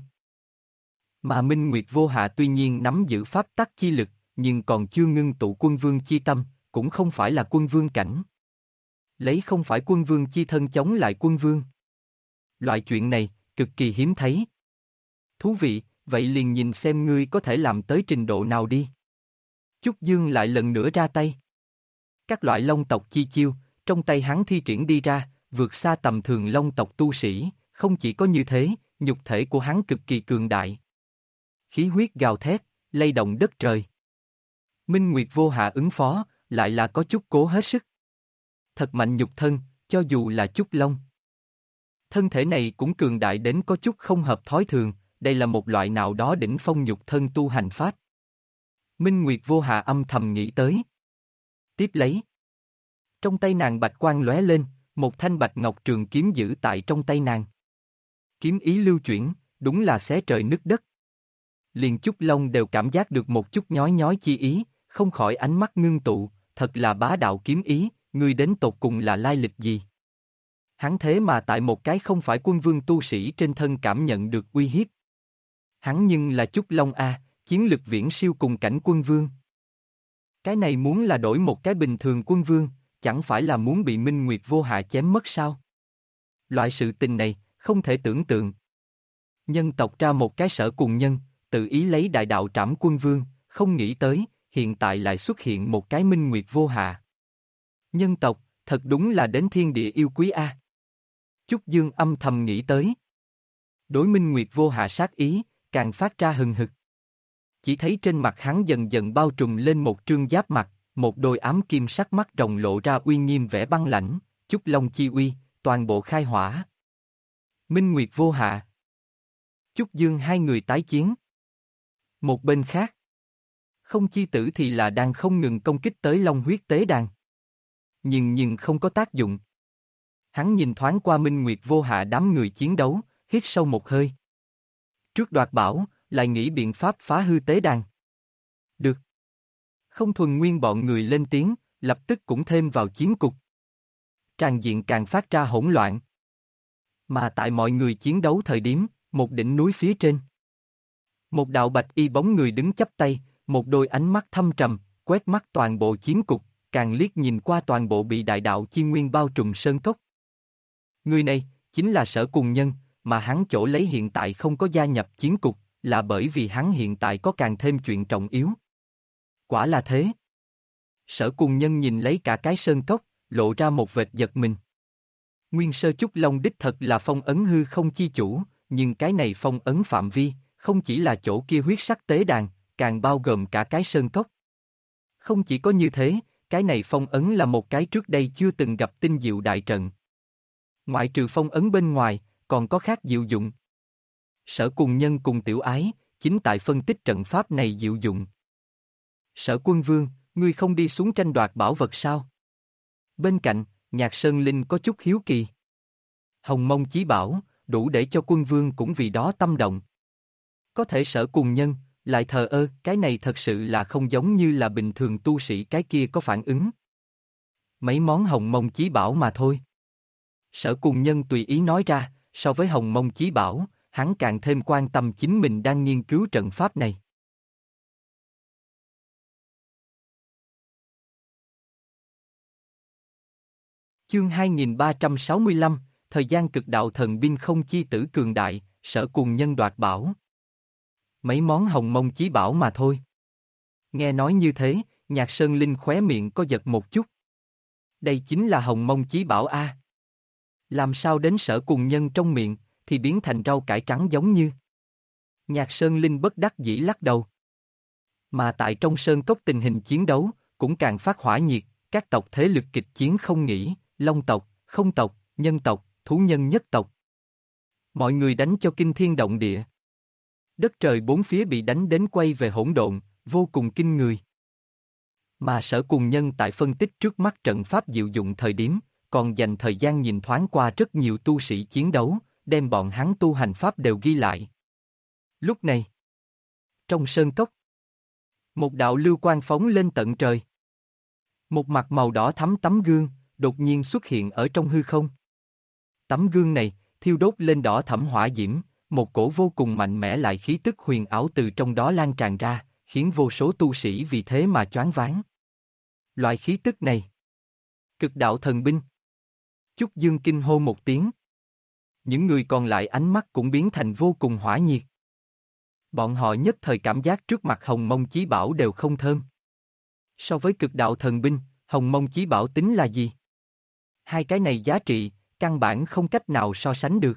S1: Mà Minh Nguyệt Vô Hạ tuy nhiên nắm giữ pháp tắc chi lực, nhưng còn chưa ngưng tụ quân vương chi tâm, cũng không phải là quân vương cảnh. Lấy không phải quân vương chi thân chống lại quân vương. Loại chuyện này, cực kỳ hiếm thấy. Thú vị, vậy liền nhìn xem ngươi có thể làm tới trình độ nào đi. Chúc Dương lại lần nữa ra tay. Các loại long tộc chi chiêu, trong tay hắn thi triển đi ra, vượt xa tầm thường long tộc tu sĩ, không chỉ có như thế, nhục thể của hắn cực kỳ cường đại. Khí huyết gào thét, lay động đất trời. Minh Nguyệt Vô Hạ ứng phó, lại là có chút cố hết sức. Thật mạnh nhục thân, cho dù là chút long. Thân thể này cũng cường đại đến có chút không hợp thói thường, đây là một loại nào đó đỉnh phong nhục thân tu hành pháp. Minh Nguyệt Vô Hạ âm thầm nghĩ tới. Tiếp lấy. Trong tay nàng bạch quang lóe lên, một thanh bạch ngọc trường kiếm giữ tại trong tay nàng. Kiếm ý lưu chuyển, đúng là xé trời nứt đất. Liền Chúc Long đều cảm giác được một chút nhói nhói chi ý, không khỏi ánh mắt ngưng tụ, thật là bá đạo kiếm ý, ngươi đến tột cùng là lai lịch gì? Hắn thế mà tại một cái không phải quân vương tu sĩ trên thân cảm nhận được uy hiếp. Hắn nhưng là Chúc Long A, chiến lực viễn siêu cùng cảnh quân vương. Cái này muốn là đổi một cái bình thường quân vương, chẳng phải là muốn bị Minh Nguyệt Vô Hạ chém mất sao? Loại sự tình này, không thể tưởng tượng. Nhân tộc ra một cái sở cùng nhân, tự ý lấy đại đạo trảm quân vương, không nghĩ tới, hiện tại lại xuất hiện một cái Minh Nguyệt Vô Hạ. Nhân tộc, thật đúng là đến thiên địa yêu quý A. Chúc Dương âm thầm nghĩ tới. Đối Minh Nguyệt Vô Hạ sát ý, càng phát ra hừng hực. Chỉ thấy trên mặt hắn dần dần bao trùm lên một trương giáp mặt, một đôi ám kim sắc mắt rồng lộ ra uy nghiêm vẻ băng lãnh, Chúc Long chi uy, toàn bộ khai hỏa. Minh Nguyệt Vô Hạ. Chúc Dương hai người tái chiến. Một bên khác. Không chi tử thì là đang không ngừng công kích tới Long Huyết Tế Đàn. nhưng không có tác dụng. Hắn nhìn thoáng qua Minh Nguyệt Vô Hạ đám người chiến đấu, hít sâu một hơi. Trước đoạt bảo, lại nghĩ biện pháp phá hư tế đàn. Được. Không thuần nguyên bọn người lên tiếng, lập tức cũng thêm vào chiến cục. Tràng diện càng phát ra hỗn loạn. Mà tại mọi người chiến đấu thời điểm, một đỉnh núi phía trên. Một đạo bạch y bóng người đứng chắp tay, một đôi ánh mắt thâm trầm, quét mắt toàn bộ chiến cục, càng liếc nhìn qua toàn bộ bị đại đạo chi nguyên bao trùm sơn cốc. Người này, chính là Sở Cùng Nhân, mà hắn chỗ lấy hiện tại không có gia nhập chiến cục, là bởi vì hắn hiện tại có càng thêm chuyện trọng yếu. Quả là thế. Sở Cùng Nhân nhìn lấy cả cái sơn cốc, lộ ra một vệt giật mình. Nguyên Sơ Chúc Long đích thật là phong ấn hư không chi chủ, nhưng cái này phong ấn phạm vi, không chỉ là chỗ kia huyết sắc tế đàn, càng bao gồm cả cái sơn cốc. Không chỉ có như thế, cái này phong ấn là một cái trước đây chưa từng gặp tinh diệu đại trận. Ngoại trừ phong ấn bên ngoài, còn có khác diệu dụng. Sở Cùng Nhân cùng Tiểu Ái, chính tại phân tích trận pháp này diệu dụng. Sở Quân Vương, ngươi không đi xuống tranh đoạt bảo vật sao? Bên cạnh, Nhạc Sơn Linh có chút hiếu kỳ. Hồng Mông Chí Bảo, đủ để cho Quân Vương cũng vì đó tâm động. Có thể Sở Cùng Nhân, lại thờ ơ, cái này thật sự là không giống như là bình thường tu sĩ cái kia có phản ứng. Mấy món Hồng Mông Chí Bảo mà thôi. Sở Cùng Nhân tùy ý nói ra, so với Hồng Mông Chí Bảo, hắn càng thêm quan tâm chính mình đang nghiên cứu trận pháp này. Chương 2365, thời gian cực đạo thần binh không chi tử cường đại, Sở Cùng Nhân đoạt bảo. Mấy món Hồng Mông Chí Bảo mà thôi. Nghe nói như thế, Nhạc Sơn Linh khóe miệng có giật một chút. Đây chính là Hồng Mông Chí Bảo a. Làm sao đến Sở Cùng Nhân trong miệng, thì biến thành rau cải trắng giống như. Nhạc Sơn Linh bất đắc dĩ lắc đầu. Mà tại trong sơn cốc tình hình chiến đấu, cũng càng phát hỏa nhiệt, các tộc thế lực kịch chiến không nghỉ, Long tộc, Không tộc, Nhân tộc, Thú Nhân nhất tộc. Mọi người đánh cho kinh thiên động địa. Đất trời bốn phía bị đánh đến quay về hỗn độn, vô cùng kinh người. Mà Sở Cùng Nhân tại phân tích trước mắt trận pháp diệu dụng thời điểm, còn dành thời gian nhìn thoáng qua rất nhiều tu sĩ chiến đấu, đem bọn hắn tu hành pháp đều ghi lại. Lúc này, trong sơn cốc, một đạo lưu quang phóng lên tận trời. Một mặt màu đỏ thắm tấm gương, đột nhiên xuất hiện ở trong hư không. Tấm gương này, thiêu đốt lên đỏ thẫm hỏa diễm, một cổ vô cùng mạnh mẽ lại khí tức huyền ảo từ trong đó lan tràn ra, khiến vô số tu sĩ vì thế mà choáng váng. Loại khí tức này, cực đạo thần binh. Chúc Dương kinh hô một tiếng. Những người còn lại ánh mắt cũng biến thành vô cùng hỏa nhiệt. Bọn họ nhất thời cảm giác trước mặt Hồng Mông Chí Bảo đều không thơm. So với cực đạo thần binh, Hồng Mông Chí Bảo tính là gì? Hai cái này giá trị, căn bản không cách nào so sánh được.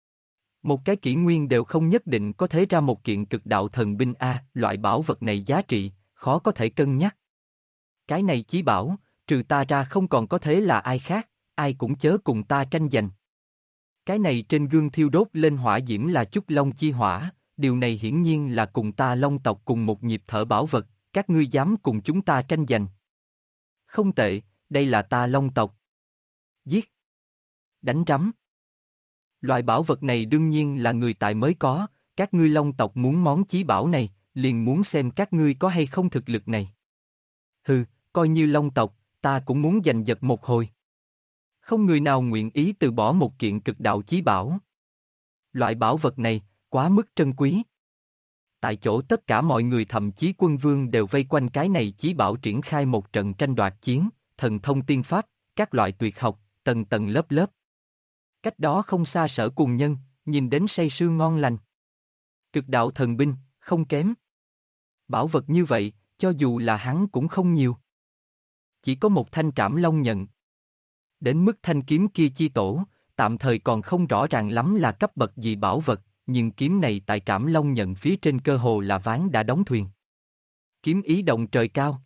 S1: Một cái kỷ nguyên đều không nhất định có thể ra một kiện cực đạo thần binh a, loại bảo vật này giá trị, khó có thể cân nhắc. Cái này chí bảo, trừ ta ra không còn có thế là ai khác, ai cũng chớ cùng ta tranh giành. Cái này trên gương thiêu đốt lên hỏa diễm là Chúc Long chi hỏa, điều này hiển nhiên là cùng ta Long tộc cùng một nhịp thở bảo vật, các ngươi dám cùng chúng ta tranh giành. Không tệ, đây là ta Long tộc. Giết. Đánh rắm. Loại bảo vật này đương nhiên là người tài mới có, các ngươi Long tộc muốn món chí bảo này, liền muốn xem các ngươi có hay không thực lực này. Hừ, coi như Long tộc, ta cũng muốn giành giật một hồi. Không người nào nguyện ý từ bỏ một kiện cực đạo chí bảo. Loại bảo vật này, quá mức trân quý. Tại chỗ tất cả mọi người thậm chí Quân Vương đều vây quanh cái này chí bảo triển khai một trận tranh đoạt chiến, thần thông tiên pháp, các loại tuyệt học, tầng tầng lớp lớp. Cách đó không xa Sở Cùng Nhân, nhìn đến say sưa ngon lành. Cực đạo thần binh, không kém. Bảo vật như vậy, cho dù là hắn cũng không nhiều. Chỉ có một thanh Trảm Long nhận. Đến mức thanh kiếm kia chi tổ, tạm thời còn không rõ ràng lắm là cấp bậc gì bảo vật, nhưng kiếm này tại Trảm Long nhận phía trên cơ hồ là ván đã đóng thuyền. Kiếm ý động trời cao.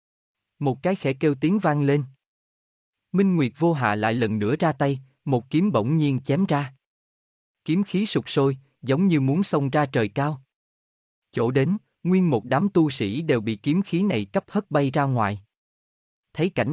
S1: Một cái khẽ kêu tiếng vang lên. Minh Nguyệt Vô Hạ lại lần nữa ra tay, một kiếm bỗng nhiên chém ra. Kiếm khí sục sôi, giống như muốn xông ra trời cao. Chỗ đến, nguyên một đám tu sĩ đều bị kiếm khí này cấp hất bay ra ngoài. Thấy cảnh này,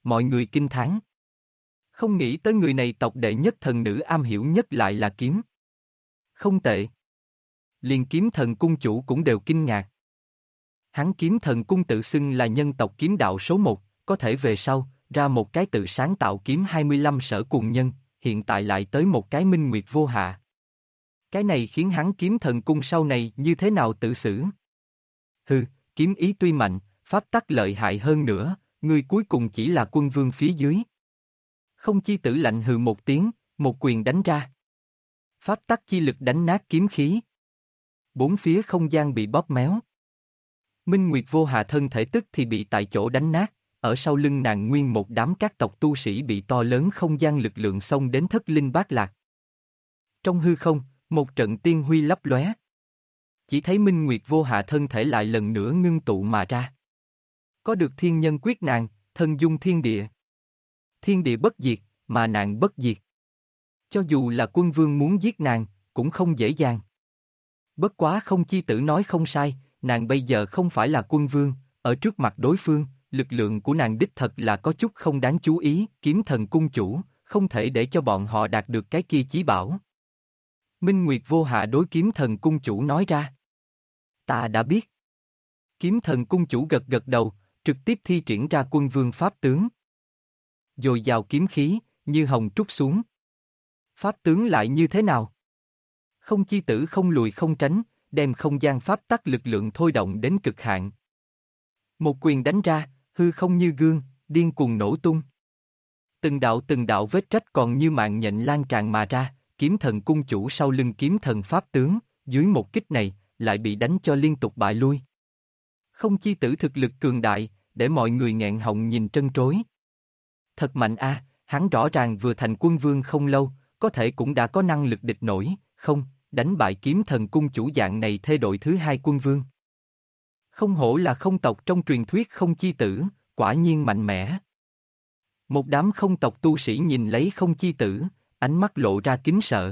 S1: mọi người kinh thán. Không nghĩ tới người này tộc đệ nhất thần nữ am hiểu nhất lại là kiếm. Không tệ. Liền kiếm thần cung chủ cũng đều kinh ngạc. Hắn kiếm thần cung tự xưng là nhân tộc kiếm đạo số 1, có thể về sau, ra một cái tự sáng tạo kiếm 25 sở cùng nhân, hiện tại lại tới một cái minh nguyệt vô hạ. Cái này khiến hắn kiếm thần cung sau này như thế nào tự xử? Hừ, kiếm ý tuy mạnh, pháp tắc lợi hại hơn nữa, người cuối cùng chỉ là quân vương phía dưới. Không chi tử lạnh hừ một tiếng, một quyền đánh ra. Pháp tắc chi lực đánh nát kiếm khí. Bốn phía không gian bị bóp méo. Minh Nguyệt vô hạ thân thể tức thì bị tại chỗ đánh nát, ở sau lưng nàng nguyên một đám các tộc tu sĩ bị to lớn không gian lực lượng xông đến thất linh bát lạc. Trong hư không, một trận tiên huy lấp lóe. Chỉ thấy Minh Nguyệt vô hạ thân thể lại lần nữa ngưng tụ mà ra. Có được thiên nhân quyết nàng, thân dung thiên địa. Thiên địa bất diệt, mà nàng bất diệt. Cho dù là quân vương muốn giết nàng, cũng không dễ dàng. Bất quá không chi tử nói không sai, nàng bây giờ không phải là quân vương, ở trước mặt đối phương, lực lượng của nàng đích thật là có chút không đáng chú ý, kiếm thần cung chủ, không thể để cho bọn họ đạt được cái kia chí bảo. Minh Nguyệt vô hạ đối kiếm thần cung chủ nói ra. Ta đã biết. Kiếm thần cung chủ gật gật đầu, trực tiếp thi triển ra quân vương pháp tướng. Dồi dào kiếm khí, như hồng trút xuống. Pháp tướng lại như thế nào? Không chi tử không lùi không tránh, đem không gian pháp tắc lực lượng thôi động đến cực hạn. Một quyền đánh ra, hư không như gương, điên cuồng nổ tung. Từng đạo vết rách còn như mạng nhện lan tràn mà ra, kiếm thần cung chủ sau lưng kiếm thần pháp tướng, dưới một kích này, lại bị đánh cho liên tục bại lui. Không chi tử thực lực cường đại, để mọi người nghẹn họng nhìn trân trối. Thật mạnh a, hắn rõ ràng vừa thành quân vương không lâu, có thể cũng đã có năng lực địch nổi, không, đánh bại kiếm thần cung chủ dạng này thê đội thứ hai quân vương. Không hổ là không tộc trong truyền thuyết không chi tử, quả nhiên mạnh mẽ. Một đám không tộc tu sĩ nhìn lấy không chi tử, ánh mắt lộ ra kính sợ.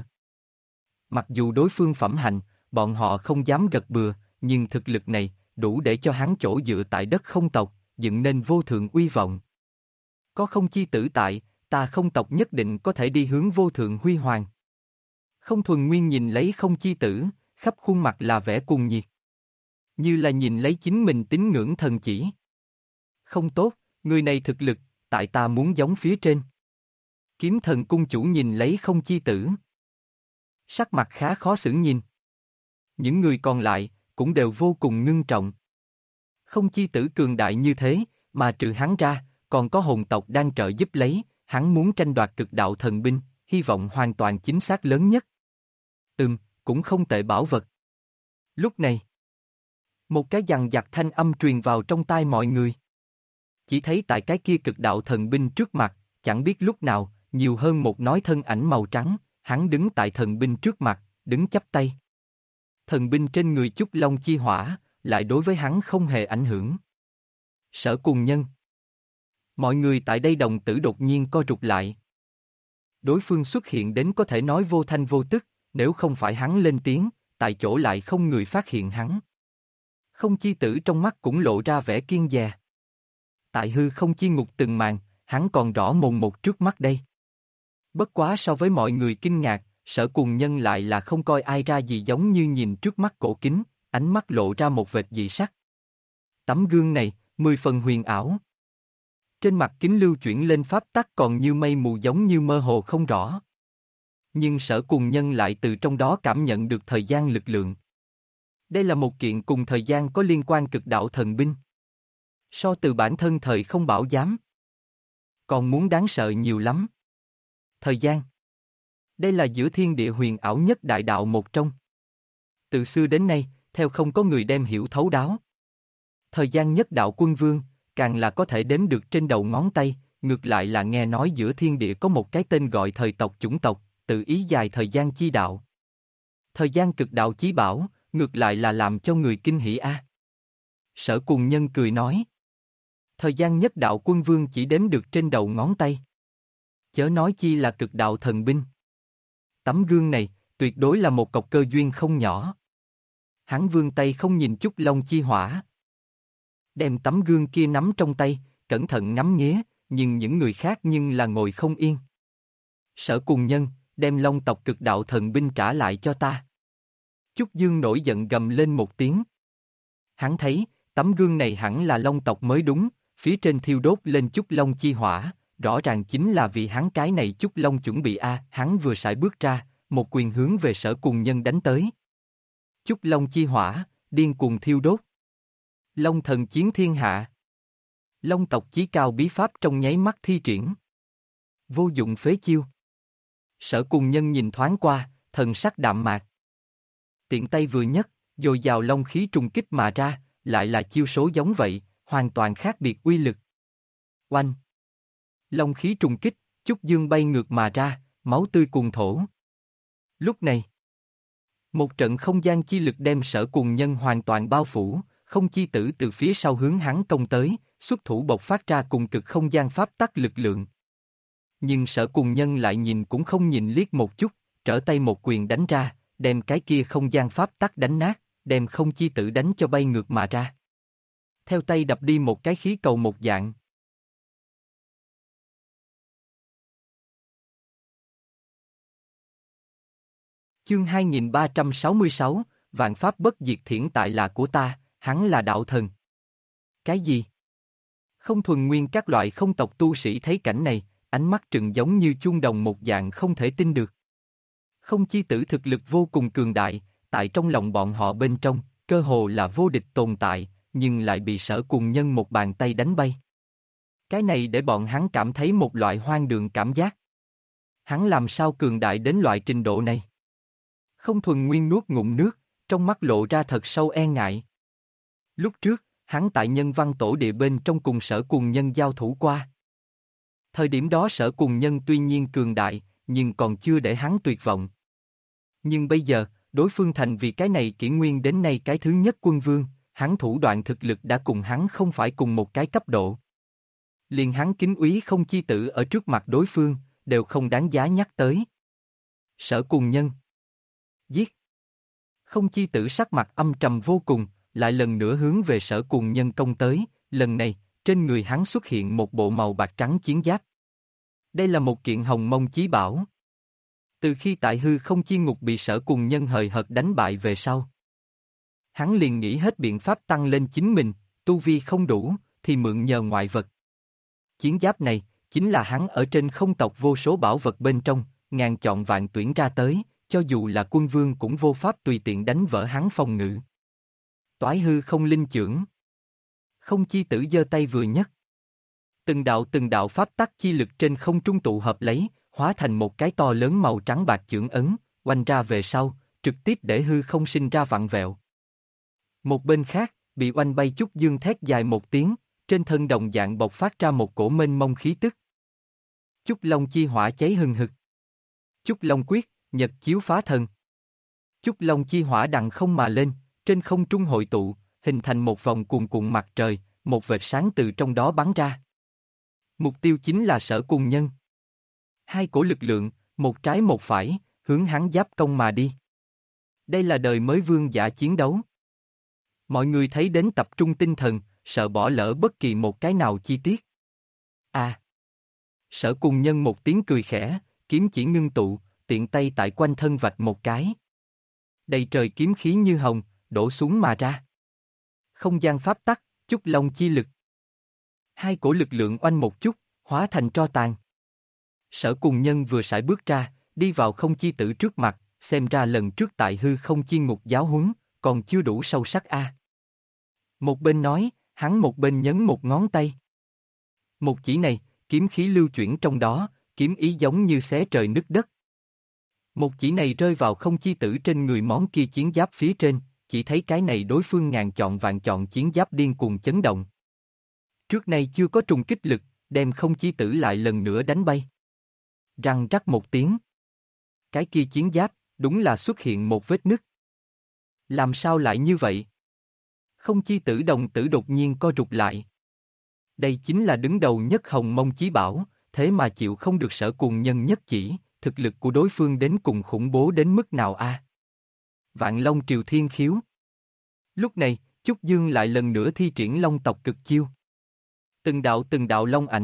S1: Mặc dù đối phương phẩm hành, bọn họ không dám gật bừa, nhưng thực lực này, đủ để cho hắn chỗ dựa tại đất không tộc, dựng nên vô thượng uy vọng. Có không chi tử tại, ta không tộc nhất định có thể đi hướng vô thượng huy hoàng. Không thuần nguyên nhìn lấy không chi tử, khắp khuôn mặt là vẻ cuồng nhiệt. Như là nhìn lấy chính mình tín ngưỡng thần chỉ. Không tốt, người này thực lực, tại ta muốn giống phía trên. Kiếm thần cung chủ nhìn lấy không chi tử. Sắc mặt khá khó xử nhìn. Những người còn lại, cũng đều vô cùng ngưng trọng. Không chi tử cường đại như thế, mà trừ hắn ra, còn có hồn tộc đang trợ giúp lấy, hắn muốn tranh đoạt cực đạo thần binh, hy vọng hoàn toàn chính xác lớn nhất. Cũng không tệ bảo vật. Lúc này, một cái dằng dặc thanh âm truyền vào trong tai mọi người. Chỉ thấy tại cái kia cực đạo thần binh trước mặt, chẳng biết lúc nào, nhiều hơn một nói thân ảnh màu trắng, hắn đứng tại thần binh trước mặt, đứng chắp tay. Thần binh trên người Chúc Long chi hỏa, lại đối với hắn không hề ảnh hưởng. Sở Cùng Nhân. Mọi người tại đây đồng tử đột nhiên co rụt lại. Đối phương xuất hiện đến có thể nói vô thanh vô tức, nếu không phải hắn lên tiếng, tại chỗ lại không người phát hiện hắn. Không chi tử trong mắt cũng lộ ra vẻ kiên dè. Tại hư không chi ngục từng màn, hắn còn rõ mồn một trước mắt đây. Bất quá so với mọi người kinh ngạc, Sở Cùng Nhân lại là không coi ai ra gì giống như nhìn trước mắt cổ kính, ánh mắt lộ ra một vệt dị sắc. Tấm gương này, 10 phần huyền ảo. Trên mặt kính lưu chuyển lên pháp tắc còn như mây mù giống như mơ hồ không rõ. Nhưng Sở Cùng Nhân lại từ trong đó cảm nhận được thời gian lực lượng. Đây là một kiện cùng thời gian có liên quan cực đạo thần binh. So từ bản thân thời không bảo giám. Còn muốn đáng sợ nhiều lắm. Thời gian. Đây là giữa thiên địa huyền ảo nhất đại đạo một trong. Từ xưa đến nay, theo không có người đem hiểu thấu đáo. Thời gian nhất đạo quân vương, càng là có thể đếm được trên đầu ngón tay, ngược lại là nghe nói giữa thiên địa có một cái tên gọi thời tộc chủng tộc, tự ý dài thời gian chi đạo. Thời gian cực đạo chí bảo, ngược lại là làm cho người kinh hỉ a. Sở Cùng Nhân cười nói. Thời gian nhất đạo quân vương chỉ đếm được trên đầu ngón tay. Chớ nói chi là cực đạo thần binh. Tấm gương này, tuyệt đối là một cọc cơ duyên không nhỏ. Hắn vươn tay không nhìn chút Long chi hỏa. Đem tấm gương kia nắm trong tay, cẩn thận ngắm nghía, nhưng những người khác nhưng là ngồi không yên. Sở Cùng Nhân, đem Long tộc Cực Đạo Thần binh trả lại cho ta. Chúc Dương nổi giận gầm lên một tiếng. Hắn thấy, tấm gương này hẳn là Long tộc mới đúng, phía trên thiêu đốt lên Chúc Long chi hỏa, rõ ràng chính là vì hắn cái này Chúc Long chuẩn bị hắn vừa sải bước ra, một quyền hướng về Sở Cùng Nhân đánh tới. Chúc Long chi hỏa, điên cuồng thiêu đốt. Long thần chiến thiên hạ. Long tộc chí cao bí pháp trong nháy mắt thi triển. Vô dụng phế chiêu. Sở Cùng Nhân nhìn thoáng qua, thần sắc đạm mạc. Tiện tay vừa nhấc, dồi dào long khí trùng kích mà ra, lại là chiêu số giống vậy, hoàn toàn khác biệt uy lực. Oanh! Long khí trùng kích, Chúc Dương bay ngược mà ra, máu tươi cuồn thổ. Lúc này, một trận không gian chi lực đem Sở Cùng Nhân hoàn toàn bao phủ, không chi tử từ phía sau hướng hắn công tới, xuất thủ bộc phát ra cùng cực không gian pháp tắc lực lượng. Nhưng Sở Cùng Nhân lại nhìn cũng không nhìn liếc một chút, trở tay một quyền đánh ra, đem cái kia không gian pháp tắc đánh nát, đem không chi tử đánh cho bay ngược mà ra. Theo tay đập đi một cái khí cầu một dạng. Chương 2366, Vạn Pháp bất diệt thiển tại là của ta, hắn là đạo thần. Cái gì? Không thuần nguyên các loại không tộc tu sĩ thấy cảnh này, ánh mắt trừng giống như chuông đồng một dạng không thể tin được. Không chi tử thực lực vô cùng cường đại, tại trong lòng bọn họ bên trong, cơ hồ là vô địch tồn tại, nhưng lại bị Sở Cùng Nhân một bàn tay đánh bay. Cái này để bọn hắn cảm thấy một loại hoang đường cảm giác. Hắn làm sao cường đại đến loại trình độ này? Không thuần nguyên nuốt ngụm nước, trong mắt lộ ra thật sâu e ngại. Lúc trước, hắn tại Nhân Văn Tổ địa bên trong cùng Sở Cùng Nhân giao thủ qua. Thời điểm đó Sở Cùng Nhân tuy nhiên cường đại, nhưng còn chưa để hắn tuyệt vọng. Nhưng bây giờ, đối phương thành vì cái này kỷ nguyên đến nay cái thứ nhất quân vương, hắn thủ đoạn thực lực đã cùng hắn không phải cùng một cái cấp độ. Liền hắn kính úy không chi tử ở trước mặt đối phương, đều không đáng giá nhắc tới. Sở Cùng Nhân. Giết. Không chi tử sắc mặt âm trầm vô cùng, lại lần nữa hướng về Sở Cùng Nhân công tới, lần này, trên người hắn xuất hiện một bộ màu bạc trắng chiến giáp. Đây là một kiện hồng mông chí bảo. Từ khi tại hư không chi ngục bị Sở Cùng Nhân hời hợt đánh bại về sau. Hắn liền nghĩ hết biện pháp tăng lên chính mình, tu vi không đủ, thì mượn nhờ ngoại vật. Chiến giáp này, chính là hắn ở trên không tộc vô số bảo vật bên trong, ngàn chọn vạn tuyển ra tới, cho dù là quân vương cũng vô pháp tùy tiện đánh vỡ hắn phòng ngự. Toái hư không linh chưởng. Không chi tử giơ tay vừa nhấc. Từng đạo pháp tắc chi lực trên không trung tụ hợp lấy, hóa thành một cái to lớn màu trắng bạc chưởng ấn, oanh ra về sau, trực tiếp để hư không sinh ra vặn vẹo. Một bên khác, bị oanh bay Chúc Dương thét dài một tiếng, trên thân đồng dạng bộc phát ra một cổ mênh mông khí tức. Chúc Long chi hỏa cháy hừng hực. Chúc Long quyết, nhật chiếu phá thần. Chúc Long chi hỏa đằng không mà lên, trên không trung hội tụ, hình thành một vòng cuồn cuộn mặt trời, một vệt sáng từ trong đó bắn ra. Mục tiêu chính là Sở Cùng Nhân. Hai cổ lực lượng, một trái một phải, hướng hắn giáp công mà đi. Đây là đời mới vương giả chiến đấu. Mọi người thấy đến tập trung tinh thần, sợ bỏ lỡ bất kỳ một cái nào chi tiết. Sở Cùng Nhân một tiếng cười khẽ, kiếm chỉ ngưng tụ, tiện tay tại quanh thân vạch một cái. Đầy trời kiếm khí như hồng, đổ xuống mà ra. Không gian pháp tắc, Chúc Long chi lực. Hai cổ lực lượng oanh một chút, hóa thành tro tàn. Sở Cùng Nhân vừa sải bước ra, đi vào không chi tử trước mặt, xem ra lần trước tại hư không chi ngục giáo huấn, còn chưa đủ sâu sắc Một bên nói, hắn một bên nhấn một ngón tay. Một chỉ này, kiếm khí lưu chuyển trong đó, kiếm ý giống như xé trời nứt đất. Một chỉ này rơi vào không chi tử trên người món kia chiến giáp phía trên, chỉ thấy cái này đối phương ngàn chọn vạn chọn chiến giáp điên cuồng chấn động. Trước nay chưa có trùng kích lực, đem không chi tử lại lần nữa đánh bay. Răng rắc một tiếng. Cái kia chiến giáp, đúng là xuất hiện một vết nứt. Làm sao lại như vậy? Không chi tử đồng tử đột nhiên co rụt lại. Đây chính là đứng đầu nhất hồng mông chí bảo, thế mà chịu không được Sở Cùng Nhân nhất chỉ, thực lực của đối phương đến cùng khủng bố đến mức nào Vạn Long Triều Thiên Khiếu. Lúc này, Chúc Dương lại lần nữa thi triển Long tộc cực chiêu. Từng đạo long ảnh,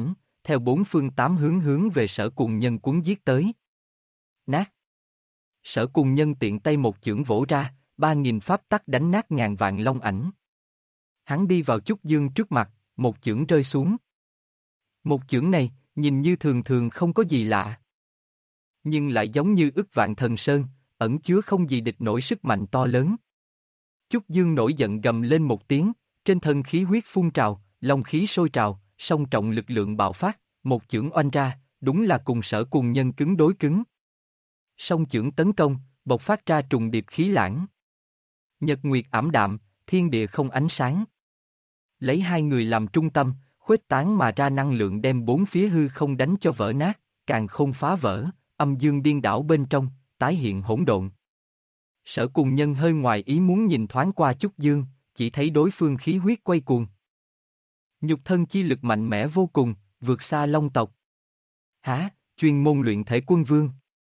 S1: theo bốn phương tám hướng hướng về Sở Cùng Nhân cuốn giết tới. Nát. Sở Cùng Nhân tiện tay một chưởng vỗ ra, 3.000 pháp tắc đánh nát ngàn vạn long ảnh. Hắn đi vào Chúc Dương trước mặt, một chưởng rơi xuống. Một chưởng này, nhìn như thường thường không có gì lạ. Nhưng lại giống như ức vạn thần sơn, ẩn chứa không gì địch nổi sức mạnh to lớn. Chúc Dương nổi giận gầm lên một tiếng, trên thân khí huyết phun trào, long khí sôi trào, song trọng lực lượng bạo phát, một chưởng oanh ra, đúng là cùng Sở Cùng Nhân cứng đối cứng. Song chưởng tấn công, bộc phát ra trùng điệp khí lãng. Nhật nguyệt ảm đạm, thiên địa không ánh sáng. Lấy hai người làm trung tâm, khuếch tán mà ra năng lượng đem bốn phía hư không đánh cho vỡ nát, càng không phá vỡ, âm dương điên đảo bên trong, tái hiện hỗn độn. Sở Cùng Nhân hơi ngoài ý muốn nhìn thoáng qua Chúc Dương, chỉ thấy đối phương khí huyết quay cuồng. Nhục thân chi lực mạnh mẽ vô cùng, vượt xa Long tộc. Hả, chuyên môn luyện thể quân vương.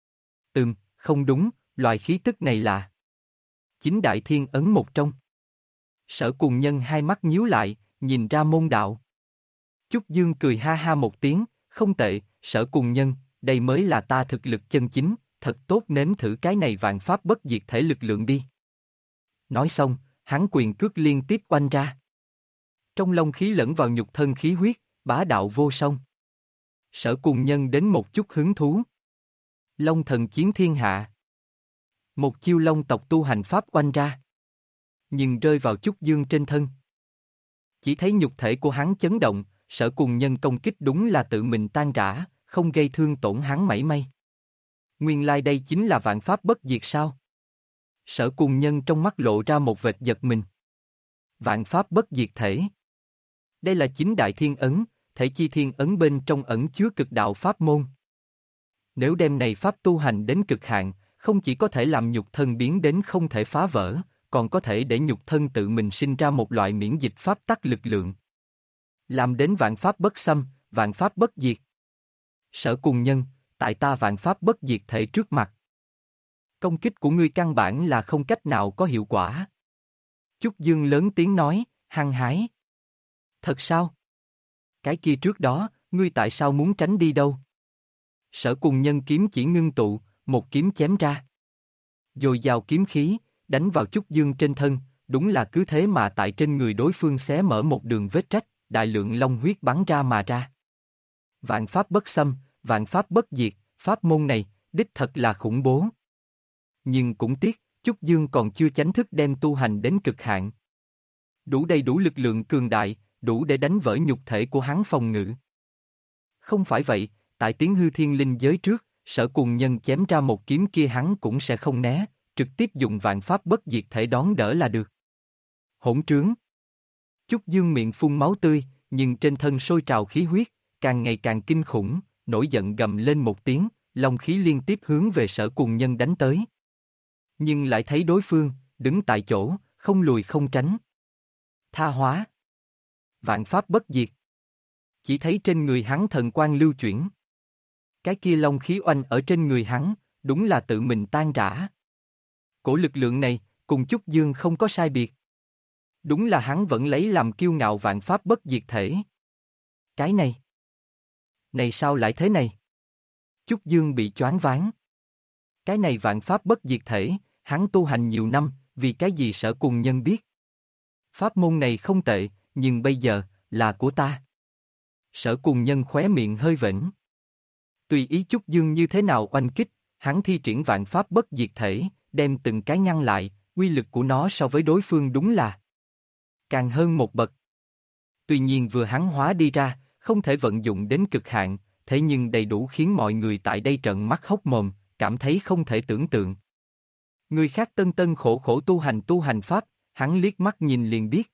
S1: Không đúng, loại khí tức này là chính đại thiên ấn một trong. Sở Cùng Nhân hai mắt nhíu lại, nhìn ra môn đạo. Chúc Dương cười ha ha một tiếng, không tệ, Sở Cùng Nhân, đây mới là ta thực lực chân chính, thật tốt nếm thử cái này vạn pháp bất diệt thể lực lượng đi. Nói xong, hắn quyền cước liên tiếp oanh ra. Trong long khí lẫn vào nhục thân khí huyết, bá đạo vô song. Sở Cùng Nhân đến một chút hứng thú. Long thần chiến thiên hạ. Một chiêu long tộc tu hành pháp oanh ra. Nhưng rơi vào Chúc Dương trên thân. Chỉ thấy nhục thể của hắn chấn động, Sở Cùng Nhân công kích đúng là tự mình tan rã, không gây thương tổn hắn mảy may. Nguyên lai đây chính là vạn pháp bất diệt sao? Sở Cùng Nhân trong mắt lộ ra một vệt giật mình. Vạn pháp bất diệt thể. Đây là chính đại thiên ấn, thể chi thiên ấn bên trong ẩn chứa cực đạo pháp môn. Nếu đem này pháp tu hành đến cực hạn, không chỉ có thể làm nhục thân biến đến không thể phá vỡ, còn có thể để nhục thân tự mình sinh ra một loại miễn dịch pháp tắc lực lượng. Làm đến vạn pháp bất xâm, vạn pháp bất diệt. Sở Cùng Nhân, tại ta vạn pháp bất diệt thể trước mặt. Công kích của ngươi căn bản là không cách nào có hiệu quả. Chúc Dương lớn tiếng nói, hăng hái. Thật sao? Cái kia trước đó, ngươi tại sao muốn tránh đi đâu? Sở Cùng Nhân kiếm chỉ ngưng tụ, một kiếm chém ra. Dồi dào kiếm khí, đánh vào Chúc Dương trên thân, đúng là cứ thế mà tại trên người đối phương xé mở một đường vết rách, đại lượng long huyết bắn ra mà ra. Vạn pháp bất xâm, vạn pháp bất diệt, pháp môn này, đích thật là khủng bố. Nhưng cũng tiếc, Chúc Dương còn chưa chánh thức đem tu hành đến cực hạn. Đủ đầy đủ lực lượng cường đại, đủ để đánh vỡ nhục thể của hắn phòng ngự. Không phải vậy, tại Tiến Hư Thiên Linh giới trước, Sở Cùng Nhân chém ra một kiếm kia hắn cũng sẽ không né, trực tiếp dùng vạn pháp bất diệt thể đón đỡ là được. Hỗn trướng. Chúc Dương miệng phun máu tươi, nhưng trên thân sôi trào khí huyết, càng ngày càng kinh khủng, nổi giận gầm lên một tiếng, long khí liên tiếp hướng về Sở Cùng Nhân đánh tới. Nhưng lại thấy đối phương, đứng tại chỗ, không lùi không tránh. Tha hóa. Vạn pháp bất diệt. Chỉ thấy trên người hắn thần quang lưu chuyển. Cái kia long khí oanh ở trên người hắn, đúng là tự mình tan rã. Cổ lực lượng này, cùng Chúc Dương không có sai biệt. Đúng là hắn vẫn lấy làm kiêu ngạo vạn pháp bất diệt thể. Cái này. Này sao lại thế này? Chúc Dương bị choáng váng. Cái này vạn pháp bất diệt thể, hắn tu hành nhiều năm, vì cái gì Sở Cùng Nhân biết. Pháp môn này không tệ, nhưng bây giờ, là của ta. Sở Cùng Nhân khóe miệng hơi vểnh. Tùy ý Chúc Dương như thế nào oanh kích, hắn thi triển vạn pháp bất diệt thể, đem từng cái ngăn lại, uy lực của nó so với đối phương đúng là càng hơn một bậc. Tuy nhiên vừa hắn hóa đi ra, không thể vận dụng đến cực hạn, thế nhưng đầy đủ khiến mọi người tại đây trợn mắt hốc mồm, cảm thấy không thể tưởng tượng. Người khác tân tân khổ khổ tu hành pháp, hắn liếc mắt nhìn liền biết.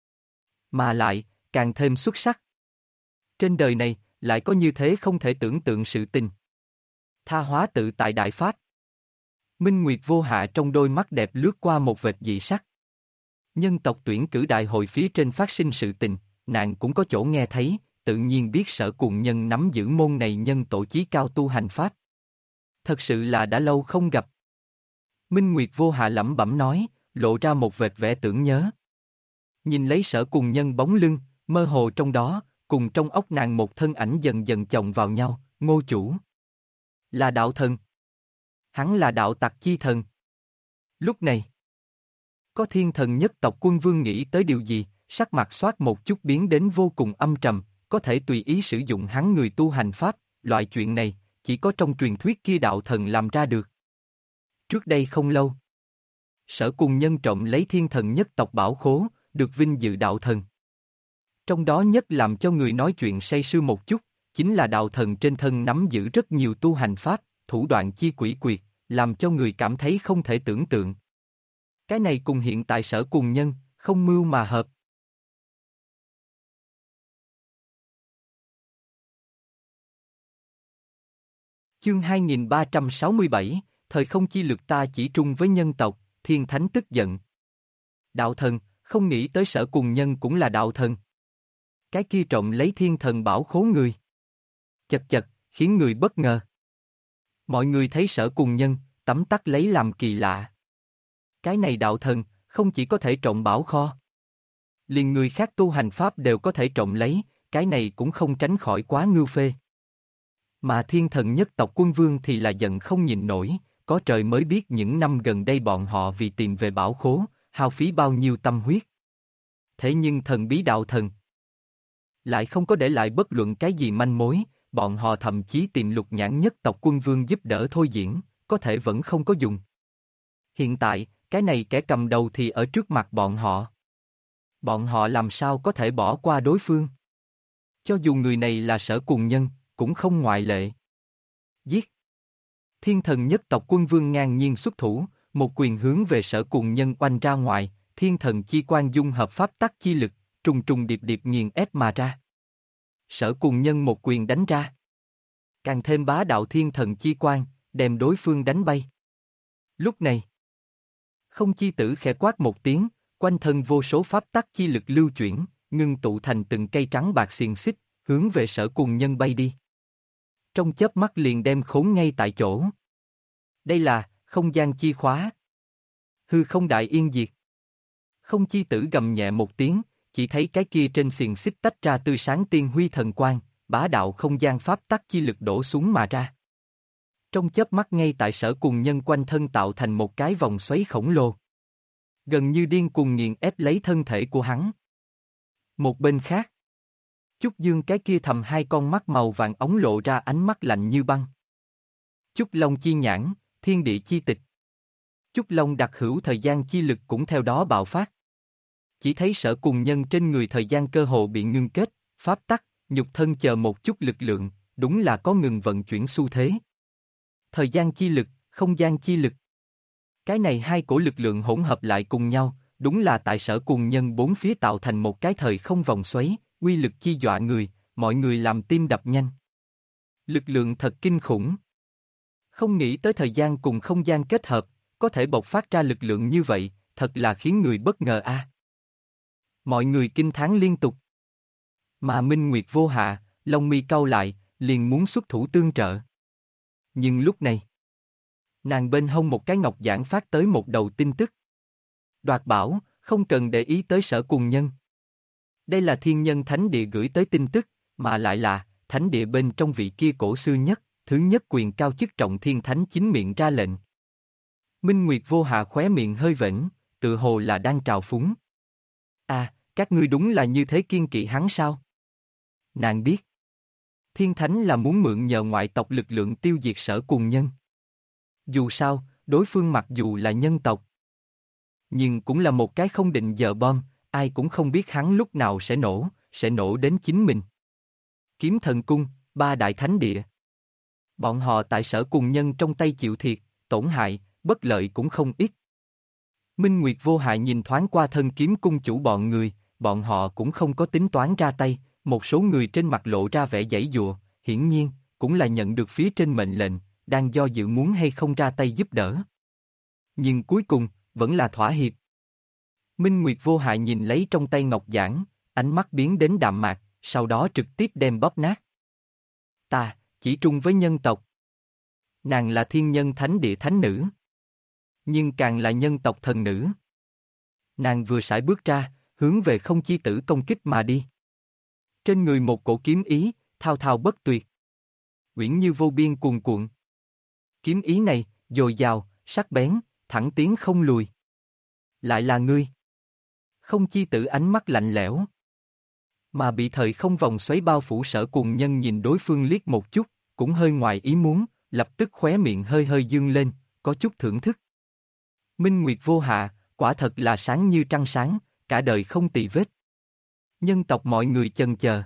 S1: Mà lại, càng thêm xuất sắc. Trên đời này, lại có như thế không thể tưởng tượng sự tình. Tha hóa tự tại đại pháp. Minh Nguyệt vô hạ trong đôi mắt đẹp lướt qua một vệt dị sắc. Nhân tộc tuyển cử đại hội phía trên phát sinh sự tình, nàng cũng có chỗ nghe thấy, tự nhiên biết Sở Cùng Nhân nắm giữ môn này nhân tổ chí cao tu hành pháp. Thật sự là đã lâu không gặp. Minh Nguyệt vô hạ lẩm bẩm nói, lộ ra một vệt vẻ tưởng nhớ. Nhìn lấy Sở Cùng Nhân bóng lưng, mơ hồ trong đó, cùng trong óc nàng một thân ảnh dần dần chồng vào nhau, Ngô chủ. Là đạo thần. Hắn là đạo tặc chi thần. Lúc này, có thiên thần nhất tộc quân vương nghĩ tới điều gì, sắc mặt xoát một chút biến đến vô cùng âm trầm, có thể tùy ý sử dụng hắn người tu hành pháp, loại chuyện này, chỉ có trong truyền thuyết kia đạo thần làm ra được. Trước đây không lâu, Sở Cùng Nhân trộm lấy thiên thần nhất tộc bảo khố, được vinh dự đạo thần. Trong đó nhất làm cho người nói chuyện say sưa một chút, chính là đạo thần trên thân nắm giữ rất nhiều tu hành pháp, thủ đoạn chi quỷ quyệt, làm cho người cảm thấy không thể tưởng tượng. Cái này cùng hiện tại Sở Cùng Nhân, không mưu mà hợp. Chương 2367, thời không chi lực ta chỉ trung với nhân tộc, thiên thánh tức giận. Đạo thần, không nghĩ tới Sở Cùng Nhân cũng là đạo thần. Cái kia trộm lấy thiên thần bảo khố người. Chật chật, khiến người bất ngờ. Mọi người thấy Sở Cùng Nhân, tấm tắc lấy làm kỳ lạ. Cái này đạo thần, không chỉ có thể trộm bảo kho. Liền người khác tu hành pháp đều có thể trộm lấy, cái này cũng không tránh khỏi quá ngưu phê. Mà thiên thần nhất tộc quân vương thì là giận không nhịn nổi, có trời mới biết những năm gần đây bọn họ vì tìm về bảo khố, hao phí bao nhiêu tâm huyết. Thế nhưng thần bí đạo thần lại không có để lại bất luận cái gì manh mối, bọn họ thậm chí tìm Lục Nhãn nhất tộc quân vương giúp đỡ thôi diễn, có thể vẫn không có dùng. Hiện tại, cái này kẻ cầm đầu thì ở trước mặt bọn họ. Bọn họ làm sao có thể bỏ qua đối phương? Cho dù người này là Sở Cùng Nhân, cũng không ngoại lệ. Giết! Thiên thần nhất tộc quân vương ngang nhiên xuất thủ, một quyền hướng về Sở Cùng Nhân oanh ra ngoài, thiên thần chi quan dung hợp pháp tắc chi lực, trùng trùng điệp điệp nghiền ép mà ra. Sở Cùng Nhân một quyền đánh ra. Càng thêm bá đạo thiên thần chi quan, đem đối phương đánh bay. Lúc này, không chi tử khẽ quát một tiếng, quanh thân vô số pháp tắc chi lực lưu chuyển, ngưng tụ thành từng cây trắng bạc xiềng xích, hướng về Sở Cùng Nhân bay đi. Trong chớp mắt liền đem khốn ngay tại chỗ. Đây là không gian chi khóa. Hư không đại yên diệt. Không chi tử gầm nhẹ một tiếng, chỉ thấy cái kia trên xiềng xích tách ra tươi sáng tiên huy thần quang, bá đạo không gian pháp tắc chi lực đổ xuống mà ra. Trong chớp mắt ngay tại Sở Cùng Nhân quanh thân tạo thành một cái vòng xoáy khổng lồ. Gần như điên cuồng nghiền ép lấy thân thể của hắn. Một bên khác, Chúc Dương cái kia thầm hai con mắt màu vàng ống lộ ra ánh mắt lạnh như băng. Chúc Long chi nhãn, thiên địa chi tịch. Chúc Long đặc hữu thời gian chi lực cũng theo đó bạo phát. Chỉ thấy Sở Cùng Nhân trên người thời gian cơ hồ bị ngưng kết, pháp tắc, nhục thân chờ một chút lực lượng, đúng là có ngừng vận chuyển xu thế. Thời gian chi lực, không gian chi lực. Cái này hai cổ lực lượng hỗn hợp lại cùng nhau, đúng là tại Sở Cùng Nhân bốn phía tạo thành một cái thời không vòng xoáy, uy lực chi dọa người, mọi người làm tim đập nhanh. Lực lượng thật kinh khủng. Không nghĩ tới thời gian cùng không gian kết hợp, có thể bộc phát ra lực lượng như vậy, thật là khiến người bất ngờ a. Mọi người kinh thán liên tục. Mà Minh Nguyệt vô hạ, lông mi cau lại, liền muốn xuất thủ tương trợ. Nhưng lúc này, nàng bên hông một cái ngọc giản phát tới một đầu tin tức. Đoạt bảo, không cần để ý tới Sở Cùng Nhân. Đây là thiên nhân thánh địa gửi tới tin tức, mà lại là, thánh địa bên trong vị kia cổ xưa nhất, thứ nhất quyền cao chức trọng thiên thánh chính miệng ra lệnh. Minh Nguyệt vô hạ khóe miệng hơi vểnh, tự hồ là đang trào phúng. À, các ngươi đúng là như thế kiên kỵ hắn sao? Nàng biết. Thiên thánh là muốn mượn nhờ ngoại tộc lực lượng tiêu diệt Sở Cùng Nhân. Dù sao, đối phương mặc dù là nhân tộc, nhưng cũng là một cái không định giờ bom, ai cũng không biết hắn lúc nào sẽ nổ đến chính mình. Kiếm Thần Cung, ba đại thánh địa. Bọn họ tại Sở Cùng Nhân trong tay chịu thiệt, tổn hại, bất lợi cũng không ít. Minh Nguyệt vô hại nhìn thoáng qua thân kiếm cung chủ bọn họ cũng không có tính toán ra tay, một số người trên mặt lộ ra vẻ giãy giụa, hiển nhiên, cũng là nhận được phía trên mệnh lệnh, đang do dự muốn hay không ra tay giúp đỡ. Nhưng cuối cùng, vẫn là thỏa hiệp. Minh Nguyệt vô hại nhìn lấy trong tay ngọc giản, ánh mắt biến đến đạm mạc, sau đó trực tiếp đem bóp nát. Ta, chỉ trung với nhân tộc. Nàng là thiên nhân thánh địa thánh nữ. Nhưng càng là nhân tộc thần nữ. Nàng vừa sải bước ra, hướng về không chi tử công kích mà đi. Trên người một cổ kiếm ý, thao thao bất tuyệt. Uyển như vô biên cuồn cuộn. Kiếm ý này, dồi dào, sắc bén, thẳng tiến không lùi. Lại là ngươi. Không chi tử ánh mắt lạnh lẽo. Mà bị thời không vòng xoáy bao phủ Sở Cùng Nhân nhìn đối phương liếc một chút, cũng hơi ngoài ý muốn, lập tức khóe miệng hơi hơi dương lên, có chút thưởng thức. Minh Nguyệt vô hạ, quả thật là sáng như trăng sáng, cả đời không tì vết. Nhân tộc mọi người chần chờ.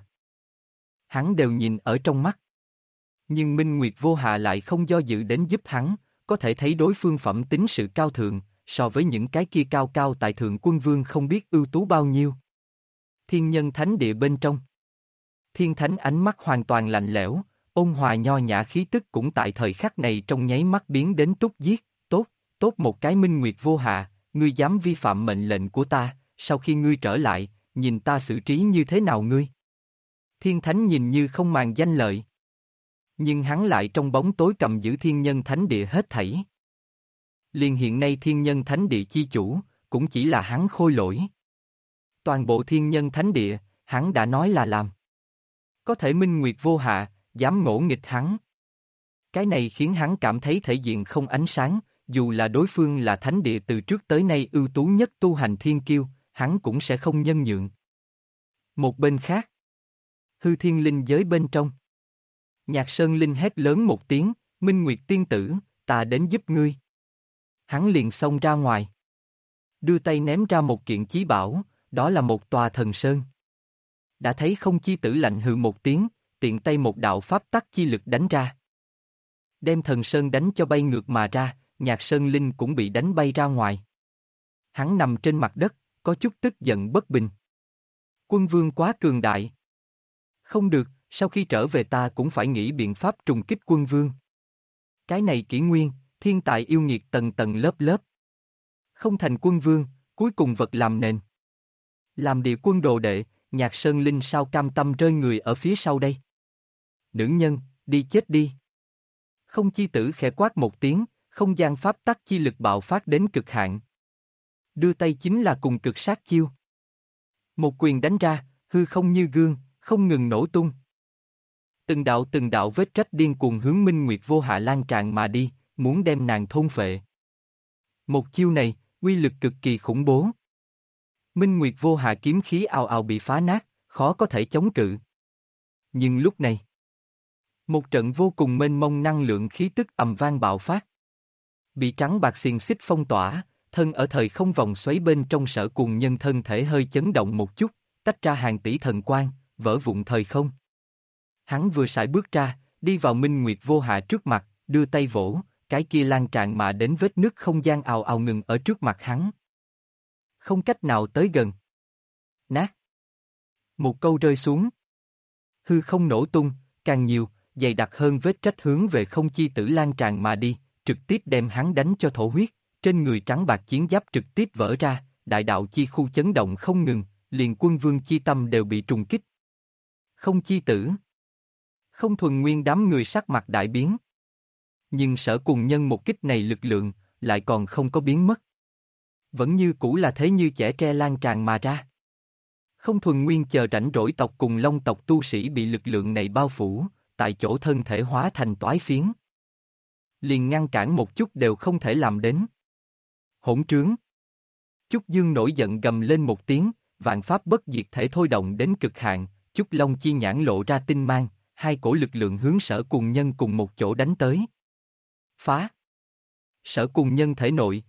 S1: Hắn đều nhìn ở trong mắt. Nhưng Minh Nguyệt vô hạ lại không do dự đến giúp hắn, có thể thấy đối phương phẩm tính sự cao thượng, so với những cái kia cao cao tại thượng quân vương không biết ưu tú bao nhiêu. Thiên nhân thánh địa bên trong. Thiên thánh ánh mắt hoàn toàn lạnh lẽo, ôn hòa nho nhã khí tức cũng tại thời khắc này trong nháy mắt biến đến túc giết, tốt, tốt một cái Minh Nguyệt vô hạ, ngươi dám vi phạm mệnh lệnh của ta, sau khi ngươi trở lại, nhìn ta xử trí như thế nào ngươi. Thiên thánh nhìn như không màng danh lợi. Nhưng hắn lại trong bóng tối cầm giữ thiên nhân thánh địa hết thảy. Liền hiện nay thiên nhân thánh địa chi chủ, cũng chỉ là hắn khôi lỗi. Toàn bộ thiên nhân thánh địa, hắn đã nói là làm. Có thể Minh Nguyệt vô hạ, dám ngỗ nghịch hắn. Cái này khiến hắn cảm thấy thể diện không ánh sáng, dù là đối phương là thánh địa từ trước tới nay ưu tú nhất tu hành thiên kiêu, hắn cũng sẽ không nhân nhượng. Một bên khác, hư thiên linh giới bên trong. Nhạc Sơn Linh hét lớn một tiếng, Minh Nguyệt tiên tử, ta đến giúp ngươi. Hắn liền xông ra ngoài. Đưa tay ném ra một kiện chí bảo, đó là một tòa thần sơn. Đã thấy không chi tử lạnh hừ một tiếng, tiện tay một đạo pháp tắc chi lực đánh ra. Đem thần sơn đánh cho bay ngược mà ra, Nhạc Sơn Linh cũng bị đánh bay ra ngoài. Hắn nằm trên mặt đất, có chút tức giận bất bình. Quân vương quá cường đại. Không được, sau khi trở về ta cũng phải nghĩ biện pháp trùng kích quân vương. Cái này kỷ nguyên, thiên tài yêu nghiệt tầng tầng lớp lớp. Không thành quân vương, cuối cùng vật làm nền. Làm địa quân đồ đệ, Nhạc Sơn Linh sao cam tâm rơi người ở phía sau đây? Nữ nhân, đi chết đi. Không chi tử khẽ quát một tiếng, không gian pháp tắc chi lực bạo phát đến cực hạn. Đưa tay chính là cùng cực sát chiêu. Một quyền đánh ra, hư không như gương, không ngừng nổ tung. Từng đạo vết rách điên cuồng hướng Minh Nguyệt vô hạ lan tràn mà đi, muốn đem nàng thôn phệ. Một chiêu này, uy lực cực kỳ khủng bố. Minh Nguyệt vô hạ kiếm khí ào ào bị phá nát, khó có thể chống cự. Nhưng lúc này, một trận vô cùng mênh mông năng lượng khí tức ầm vang bạo phát. Bị trắng bạc xiềng xích phong tỏa, thân ở thời không vòng xoáy bên trong Sở Cùng Nhân thân thể hơi chấn động một chút, tách ra hàng tỷ thần quang, vỡ vụn thời không. Hắn vừa sải bước ra, đi vào Minh Nguyệt vô hạ trước mặt, đưa tay vỗ, cái kia lan tràn mà đến vết nứt không gian ào ào ngừng ở trước mặt hắn. Không cách nào tới gần. Nát. Một câu rơi xuống. Hư không nổ tung, càng nhiều, dày đặc hơn vết rách hướng về không chi tử lan tràn mà đi, trực tiếp đem hắn đánh cho thổ huyết, trên người trắng bạc chiến giáp trực tiếp vỡ ra, đại đạo chi khu chấn động không ngừng, liền quân vương chi tâm đều bị trùng kích. Không chi tử. Không thuần nguyên đám người sắc mặt đại biến. Nhưng Sở Cùng Nhân một kích này lực lượng, lại còn không có biến mất. Vẫn như cũ là thế như chẻ tre lan tràn mà ra. Không thuần nguyên chờ rảnh rỗi tộc cùng Long tộc tu sĩ bị lực lượng này bao phủ, tại chỗ thân thể hóa thành toái phiến. Liền ngăn cản một chút đều không thể làm đến. Hỗn trướng. Chúc Dương nổi giận gầm lên một tiếng, vạn pháp bất diệt thể thôi động đến cực hạn, Chúc Long chi nhãn lộ ra tinh mang, hai cổ lực lượng hướng Sở Cùng Nhân cùng một chỗ đánh tới. Phá. Sở Cùng Nhân thể nội,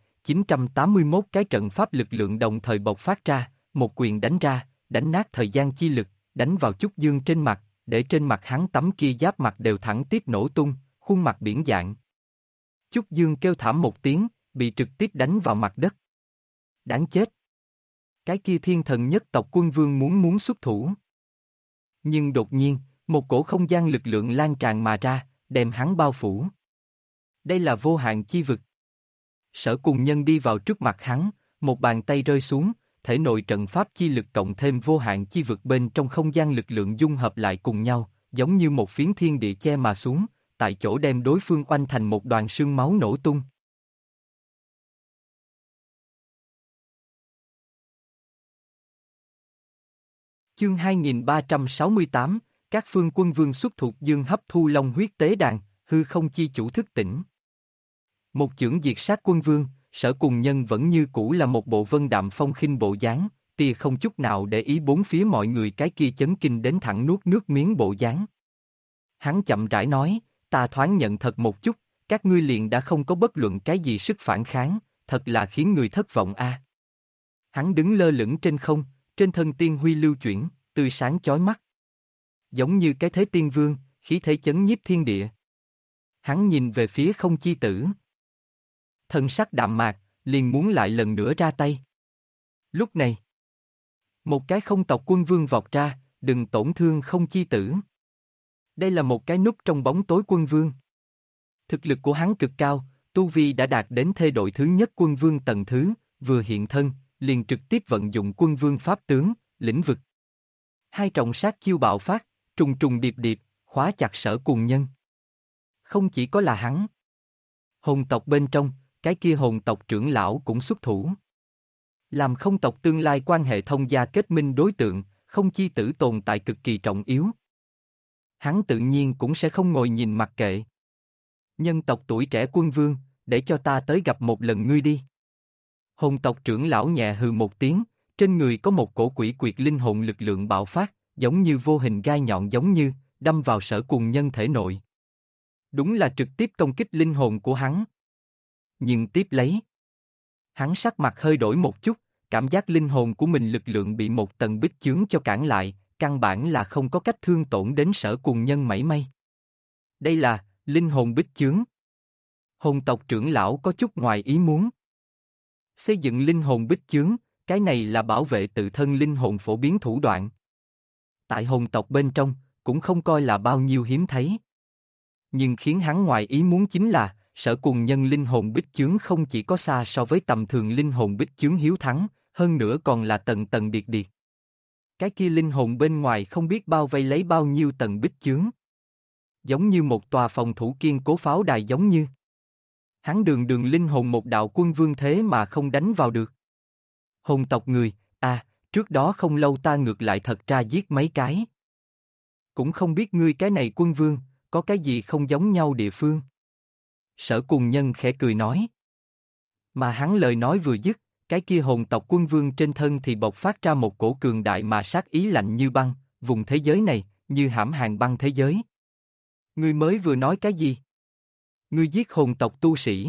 S1: 981 cái trận pháp lực lượng đồng thời bộc phát ra, một quyền đánh ra, đánh nát thời gian chi lực, đánh vào Chúc Dương trên mặt, để trên mặt hắn tấm kia giáp mặt đều thẳng tiếp nổ tung, khuôn mặt biển dạng. Chúc Dương kêu thảm một tiếng, bị trực tiếp đánh vào mặt đất. Đáng chết. Cái kia thiên thần nhất tộc quân vương muốn xuất thủ. Nhưng đột nhiên, một cổ không gian lực lượng lan tràn mà ra, đem hắn bao phủ. Đây là vô hạn chi vực. Sở Cùng Nhân đi vào trước mặt hắn, một bàn tay rơi xuống, thể nội trận pháp chi lực cộng thêm vô hạn chi vực bên trong không gian lực lượng dung hợp lại cùng nhau, giống như một phiến thiên địa che mà xuống, tại chỗ đem đối phương oanh thành một đoàn sương máu nổ tung. Chương 2368, các phương quân vương xuất thuộc dương hấp thu long huyết tế đàn, hư không chi chủ thức tỉnh. Một chưởng diệt sát quân vương, Sở Cùng Nhân vẫn như cũ là một bộ vân đạm phong khinh bộ dáng, tia không chút nào để ý bốn phía mọi người, cái kia chấn kinh đến thẳng nuốt nước miếng bộ dáng. Hắn chậm rãi nói, ta thoáng nhận thật một chút, các ngươi liền đã không có bất luận cái gì sức phản kháng, thật là khiến người thất vọng a. Hắn đứng lơ lửng trên không, trên thân tiên huy lưu chuyển, tươi sáng chói mắt. Giống như cái thế tiên vương, khí thế chấn nhiếp thiên địa. Hắn nhìn về phía không chi tử. Thân sắc đạm mạc, liền muốn lại lần nữa ra tay. Lúc này, một cái không tộc quân vương vọt ra, đừng tổn thương không chi tử. Đây là một cái núp trong bóng tối quân vương. Thực lực của hắn cực cao, tu vi đã đạt đến thê đội thứ nhất quân vương tầng thứ, vừa hiện thân, liền trực tiếp vận dụng quân vương pháp tướng, lĩnh vực. Hai trọng sát chiêu bạo phát, trùng trùng điệp điệp, khóa chặt Sở Cùng Nhân. Không chỉ có là hắn. Hồn tộc bên trong, cái kia hồn tộc trưởng lão cũng xuất thủ. Làm không tộc tương lai quan hệ thông gia kết minh đối tượng, không chi tử tồn tại cực kỳ trọng yếu. Hắn tự nhiên cũng sẽ không ngồi nhìn mặc kệ. Nhân tộc tuổi trẻ quân vương, để cho ta tới gặp một lần ngươi đi. Hồn tộc trưởng lão nhẹ hừ một tiếng, trên người có một cổ quỷ quyệt linh hồn lực lượng bạo phát, giống như vô hình gai nhọn giống như, đâm vào Sở Cùng Nhân thể nội. Đúng là trực tiếp công kích linh hồn của hắn. Nhưng tiếp lấy, hắn sắc mặt hơi đổi một chút, cảm giác linh hồn của mình lực lượng bị một tầng bích chướng cho cản lại, căn bản là không có cách thương tổn đến Sở Cùng Nhân mảy may. Đây là linh hồn bích chướng. Hồn tộc trưởng lão có chút ngoài ý muốn. Xây dựng linh hồn bích chướng, cái này là bảo vệ tự thân linh hồn phổ biến thủ đoạn. Tại hồn tộc bên trong, cũng không coi là bao nhiêu hiếm thấy. Nhưng khiến hắn ngoài ý muốn chính là, Sở Cùng Nhân linh hồn bích chướng không chỉ có xa so với tầm thường linh hồn bích chướng hiếu thắng, hơn nữa còn là tầng tầng điệt điệt. Cái kia linh hồn bên ngoài không biết bao vây lấy bao nhiêu tầng bích chướng. Giống như một tòa phòng thủ kiên cố pháo đài giống như. Hắn đường đường linh hồn một đạo quân vương thế mà không đánh vào được. Hồn tộc người, trước đó không lâu ta ngược lại thật ra giết mấy cái. Cũng không biết ngươi cái này quân vương, có cái gì không giống nhau địa phương. Sở Cùng Nhân khẽ cười nói. Mà hắn lời nói vừa dứt, cái kia hồn tộc quân vương trên thân thì bộc phát ra một cổ cường đại mà sát ý lạnh như băng, vùng thế giới này, như hãm hàn băng thế giới. Ngươi mới vừa nói cái gì? Ngươi giết hồn tộc tu sĩ.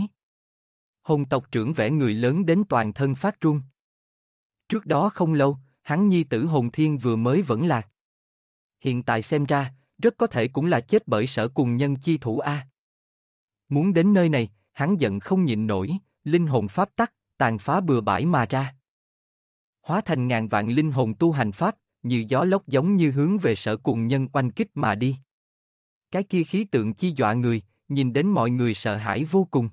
S1: Hồn tộc trưởng vẽ người lớn đến toàn thân phát run. Trước đó không lâu, hắn nhi tử Hồn Thiên vừa mới vẫn lạc. Hiện tại xem ra, rất có thể cũng là chết bởi Sở Cùng Nhân chi thủ a. Muốn đến nơi này, hắn giận không nhịn nổi, linh hồn pháp tắc, tàn phá bừa bãi mà ra. Hóa thành ngàn vạn linh hồn tu hành pháp, như gió lốc giống như hướng về Sở Cùng Nhân oanh kích mà đi. Cái kia khí tượng chi dọa người, nhìn đến mọi người sợ hãi vô cùng.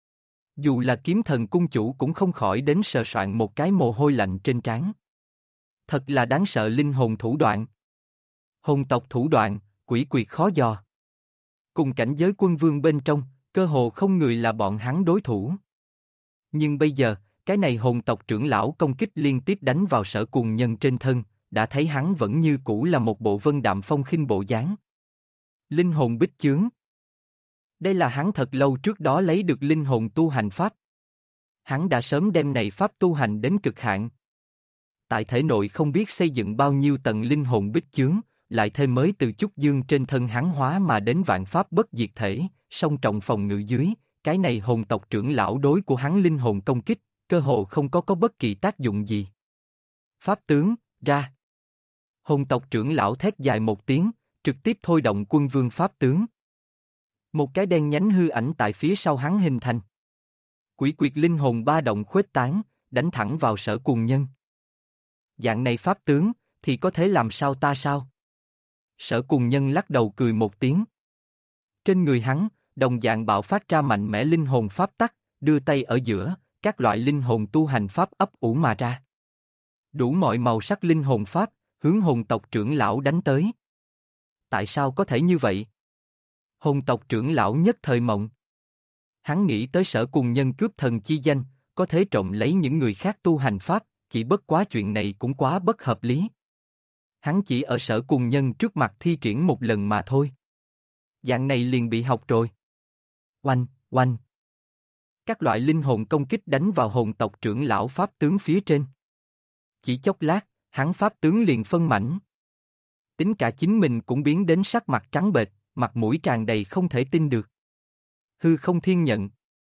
S1: Dù là Kiếm Thần cung chủ cũng không khỏi đến sờ soạn một cái mồ hôi lạnh trên trán. Thật là đáng sợ linh hồn thủ đoạn. Hồn tộc thủ đoạn, quỷ quyệt khó dò. Cùng cảnh giới quân vương bên trong, cơ hồ không người là bọn hắn đối thủ. Nhưng bây giờ, cái này hồn tộc trưởng lão công kích liên tiếp đánh vào Sở Cùng Nhân trên thân, đã thấy hắn vẫn như cũ là một bộ vân đạm phong khinh bộ dáng. Linh hồn bích chướng. Đây là hắn thật lâu trước đó lấy được linh hồn tu hành pháp. Hắn đã sớm đem này pháp tu hành đến cực hạn. Tại thể nội không biết xây dựng bao nhiêu tầng linh hồn bích chướng, lại thêm mới từ chút dương trên thân hắn hóa mà đến vạn pháp bất diệt thể, song trọng phòng ngự dưới, cái này hồn tộc trưởng lão đối của hắn linh hồn công kích, cơ hồ không có bất kỳ tác dụng gì. Pháp tướng, ra. Hồn tộc trưởng lão thét dài một tiếng, trực tiếp thôi động quân vương pháp tướng. Một cái đen nhánh hư ảnh tại phía sau hắn hình thành. Quỷ quyệt linh hồn ba động khuếch tán, đánh thẳng vào Sở Cùng Nhân. Dạng này pháp tướng, thì có thể làm sao ta sao? Sở Cùng Nhân lắc đầu cười một tiếng. Trên người hắn, đồng dạng bạo phát ra mạnh mẽ linh hồn pháp tắc, đưa tay ở giữa, các loại linh hồn tu hành pháp ấp ủ mà ra. Đủ mọi màu sắc linh hồn pháp, hướng hồn tộc trưởng lão đánh tới. Tại sao có thể như vậy? Hồn tộc trưởng lão nhất thời mộng. Hắn nghĩ tới Sở Cùng Nhân cướp thần chi danh, có thể trộm lấy những người khác tu hành pháp, chỉ bất quá chuyện này cũng quá bất hợp lý. Hắn chỉ ở Sở Cùng Nhân trước mặt thi triển một lần mà thôi. Dạng này liền bị học rồi. Oanh, oanh. Các loại linh hồn công kích đánh vào hồn tộc trưởng lão pháp tướng phía trên. Chỉ chốc lát, hắn pháp tướng liền phân mảnh. Tính cả chính mình cũng biến đến sắc mặt trắng bệch, mặt mũi tràn đầy không thể tin được. Hư không thiên nhận.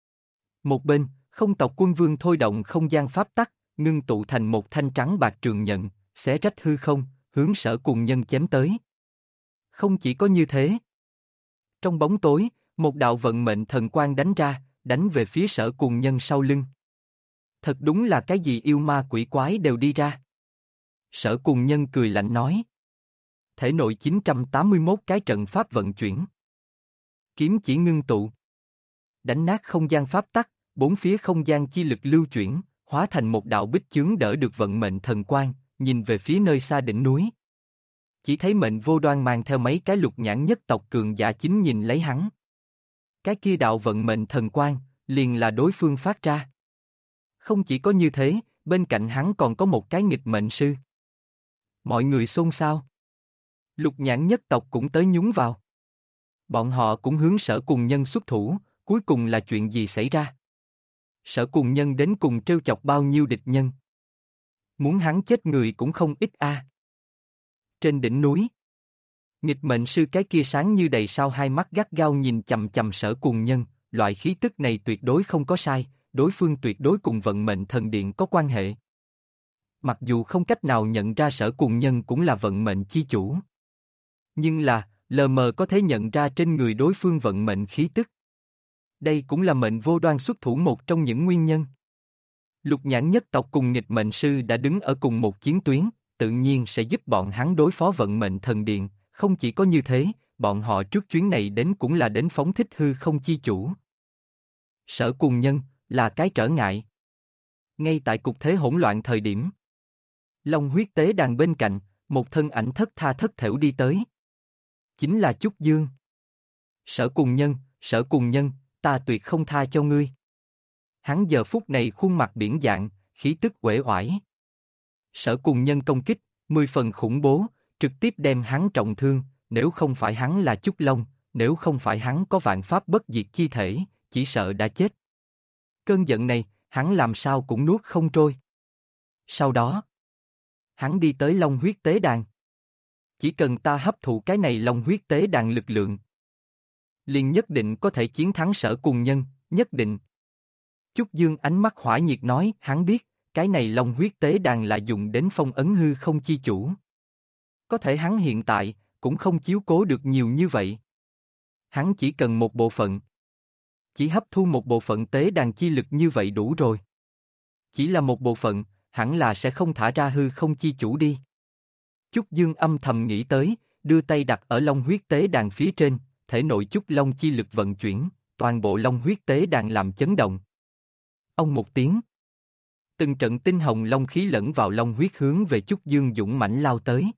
S1: Một bên, không tộc quân vương thôi động không gian pháp tắc, ngưng tụ thành một thanh trắng bạc trường nhận, xé rách hư không, hướng Sở Cùng Nhân chém tới. Không chỉ có như thế. Trong bóng tối, một đạo vận mệnh thần quang đánh ra, đánh về phía Sở Cùng Nhân sau lưng. Thật đúng là cái gì yêu ma quỷ quái đều đi ra. Sở Cùng Nhân cười lạnh nói. Thể nội 981 cái trận pháp vận chuyển. Kiếm chỉ ngưng tụ. Đánh nát không gian pháp tắc, bốn phía không gian chi lực lưu chuyển, hóa thành một đạo bích chướng đỡ được vận mệnh thần quang, nhìn về phía nơi xa đỉnh núi. Chỉ thấy Mệnh Vô Đoan mang theo mấy cái lục nhãn nhất tộc cường giả chính nhìn lấy hắn. Cái kia đạo vận mệnh thần quang, liền là đối phương phát ra. Không chỉ có như thế, bên cạnh hắn còn có một cái nghịch mệnh sư. Mọi người xôn xao. Lục nhãn nhất tộc cũng tới nhúng vào. Bọn họ cũng hướng Sở Cùng Nhân xuất thủ, cuối cùng là chuyện gì xảy ra? Sở Cùng Nhân đến cùng trêu chọc bao nhiêu địch nhân? Muốn hắn chết người cũng không ít a. Trên đỉnh núi, nghịch mệnh sư cái kia sáng như đầy sao hai mắt gắt gao nhìn chằm chằm Sở Cùng Nhân, loại khí tức này tuyệt đối không có sai, đối phương tuyệt đối cùng vận mệnh thần điện có quan hệ. Mặc dù không cách nào nhận ra Sở Cùng Nhân cũng là vận mệnh chi chủ. Nhưng là, lờ mờ có thể nhận ra trên người đối phương vận mệnh khí tức. Đây cũng là Mệnh Vô Đoan xuất thủ một trong những nguyên nhân. Lục nhãn nhất tộc cùng nghịch mệnh sư đã đứng ở cùng một chiến tuyến, tự nhiên sẽ giúp bọn hắn đối phó vận mệnh thần điện, không chỉ có như thế, bọn họ trước chuyến này đến cũng là đến phóng thích hư không chi chủ. Sở Cùng Nhân, là cái trở ngại. Ngay tại cục thế hỗn loạn thời điểm, Long huyết tế đàn bên cạnh, một thân ảnh thất tha thất thểu đi tới. Chính là Chúc Dương. Sở Cùng Nhân, ta tuyệt không tha cho ngươi. Hắn giờ phút này khuôn mặt biển dạng, khí tức uể oải. Sở Cùng Nhân công kích, 10 phần khủng bố, trực tiếp đem hắn trọng thương, nếu không phải hắn là Chúc Long, nếu không phải hắn có vạn pháp bất diệt chi thể, chỉ sợ đã chết. Cơn giận này, hắn làm sao cũng nuốt không trôi. Sau đó, hắn đi tới Long huyết tế đàn. Chỉ cần ta hấp thụ cái này Long huyết tế đàn lực lượng, liền nhất định có thể chiến thắng Sở Cùng Nhân, nhất định. Chúc Dương ánh mắt hỏa nhiệt nói, hắn biết, cái này Long huyết tế đàn là dùng đến phong ấn hư không chi chủ. Có thể hắn hiện tại, cũng không chiếu cố được nhiều như vậy. Hắn chỉ cần một bộ phận. Chỉ hấp thu một bộ phận tế đàn chi lực như vậy đủ rồi. Chỉ là một bộ phận, hẳn là sẽ không thả ra hư không chi chủ đi. Chúc Dương âm thầm nghĩ tới, đưa tay đặt ở Long huyết tế đàn phía trên, thể nội Chúc Long chi lực vận chuyển, toàn bộ Long huyết tế đàn làm chấn động. Ông một tiếng. Từng trận tinh hồng long khí lẫn vào Long huyết hướng về Chúc Dương dũng mãnh lao tới.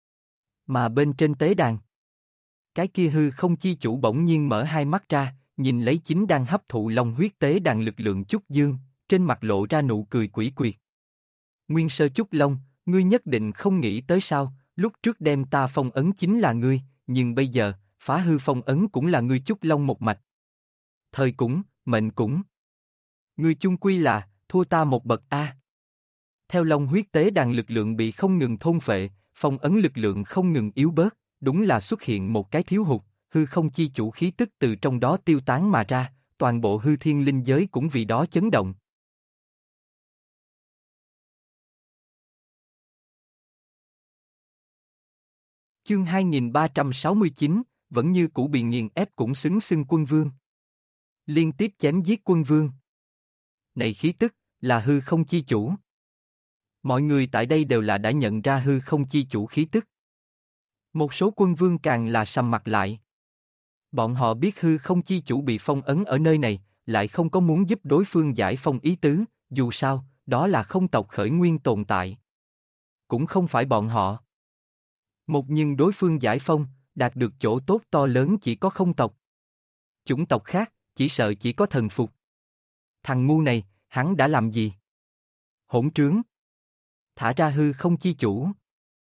S1: Mà bên trên tế đàn, cái kia hư không chi chủ bỗng nhiên mở hai mắt ra, nhìn lấy chính đang hấp thụ Long huyết tế đàn lực lượng Chúc Dương, trên mặt lộ ra nụ cười quỷ quyệt. Nguyên sơ Chúc Long, ngươi nhất định không nghĩ tới sao, lúc trước đem ta phong ấn chính là ngươi, nhưng bây giờ, phá hư phong ấn cũng là ngươi Chúc Long một mạch. Thời cũng, mệnh cũng. Ngươi chung quy là, thua ta một bậc a. Theo Long huyết tế đàn lực lượng bị không ngừng thôn phệ, phong ấn lực lượng không ngừng yếu bớt, đúng là xuất hiện một cái thiếu hụt, hư không chi chủ khí tức từ trong đó tiêu tán mà ra, toàn bộ hư thiên linh giới cũng vì đó chấn động. Chương 2369, vẫn như cũ bị nghiền ép cũng xứng xưng quân vương. Liên tiếp chém giết quân vương. Này khí tức, là hư không chi chủ. Mọi người tại đây đều là đã nhận ra hư không chi chủ khí tức. Một số quân vương càng là sầm mặt lại. Bọn họ biết hư không chi chủ bị phong ấn ở nơi này, lại không có muốn giúp đối phương giải phong ý tứ, dù sao, đó là không tộc khởi nguyên tồn tại. Cũng không phải bọn họ. Một nhưng đối phương giải phong, đạt được chỗ tốt to lớn chỉ có không tộc. Chủng tộc khác, chỉ sợ chỉ có thần phục. Thằng ngu này, hắn đã làm gì? Hỗn trướng. Thả ra hư không chi chủ.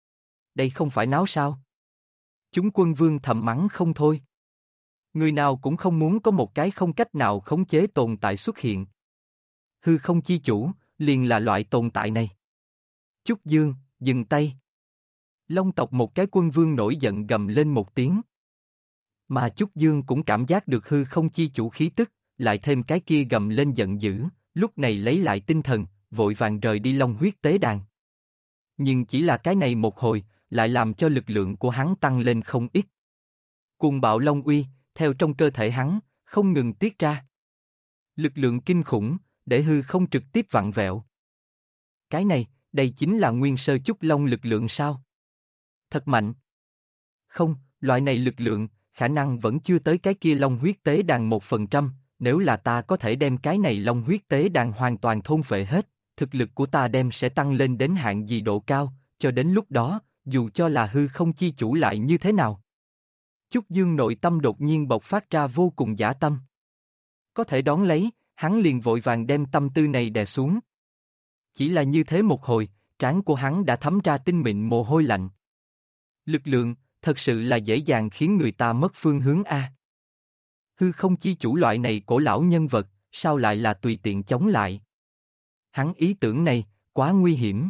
S1: đây không phải náo sao? Chúng quân vương thầm mắng không thôi. Người nào cũng không muốn có một cái không cách nào khống chế tồn tại xuất hiện. Hư không chi chủ, liền là loại tồn tại này. Chúc Dương, dừng tay. Long tộc một cái quân vương nổi giận gầm lên một tiếng. Mà Chúc Dương cũng cảm giác được hư không chi chủ khí tức, lại thêm cái kia gầm lên giận dữ, lúc này lấy lại tinh thần, vội vàng rời đi long huyết tế đàn. Nhưng chỉ là cái này một hồi, lại làm cho lực lượng của hắn tăng lên không ít. Cuồng bạo long uy, theo trong cơ thể hắn, không ngừng tiết ra. Lực lượng kinh khủng, để hư không trực tiếp vặn vẹo. Cái này, đây chính là nguyên sơ chúc long lực lượng sao? Thật mạnh. Không, loại này lực lượng, khả năng vẫn chưa tới cái kia long huyết tế đàn 1%, nếu là ta có thể đem cái này long huyết tế đàn hoàn toàn thôn phệ hết, thực lực của ta đem sẽ tăng lên đến hạn gì độ cao, cho đến lúc đó, dù cho là hư không chi chủ lại như thế nào. Chúc Dương nội tâm đột nhiên bộc phát ra vô cùng dã tâm. Có thể đón lấy, hắn liền vội vàng đem tâm tư này đè xuống. Chỉ là như thế một hồi, trán của hắn đã thấm ra tinh mịn mồ hôi lạnh. Lực lượng, thật sự là dễ dàng khiến người ta mất phương hướng a. Hư không chi chủ loại này cổ lão nhân vật, sao lại là tùy tiện chống lại. Hắn ý tưởng này, quá nguy hiểm.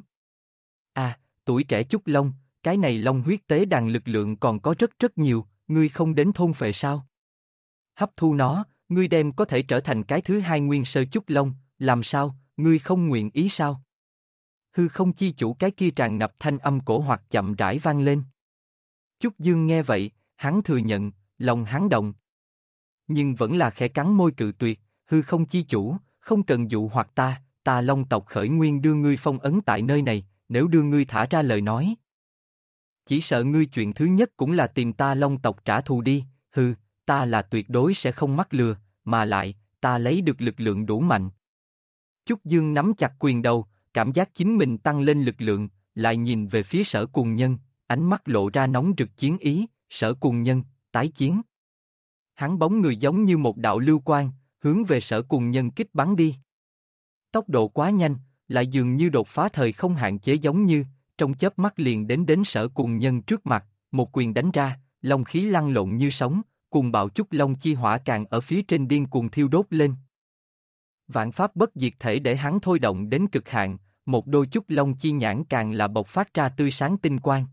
S1: Tuổi trẻ Chúc Long, cái này long huyết tế đàn lực lượng còn có rất rất nhiều, ngươi không đến thôn phệ sao? Hấp thu nó, ngươi đem có thể trở thành cái thứ hai nguyên sơ Chúc Long, làm sao, ngươi không nguyện ý sao? Hư không chi chủ cái kia tràn ngập thanh âm cổ hoặc chậm rãi vang lên. Chúc Dương nghe vậy, hắn thừa nhận, lòng hắn động. Nhưng vẫn là khẽ cắn môi cự tuyệt, hư không chi chủ, không cần dụ hoặc ta Long tộc khởi nguyên đưa ngươi phong ấn tại nơi này, nếu đưa ngươi thả ra lời nói. Chỉ sợ ngươi chuyện thứ nhất cũng là tìm ta Long tộc trả thù đi, ta là tuyệt đối sẽ không mắc lừa, mà lại, ta lấy được lực lượng đủ mạnh. Chúc Dương nắm chặt quyền đầu, cảm giác chính mình tăng lên lực lượng, lại nhìn về phía Sở Cuồng Nhân, ánh mắt lộ ra nóng rực chiến ý, Sở Cuồng Nhân, tái chiến. Hắn bóng người giống như một đạo lưu quang, hướng về Sở Cuồng Nhân kích bắn đi. Tốc độ quá nhanh, lại dường như đột phá thời không hạn chế giống như, trong chớp mắt liền đến Sở Cuồng Nhân trước mặt, một quyền đánh ra, long khí lăn lộn như sóng, cuồng bạo chúc long chi hỏa càng ở phía trên điên cuồng thiêu đốt lên. Vạn pháp bất diệt thể để hắn thôi động đến cực hạn, một đôi chúc long chi nhãn càng là bộc phát ra tươi sáng tinh quang.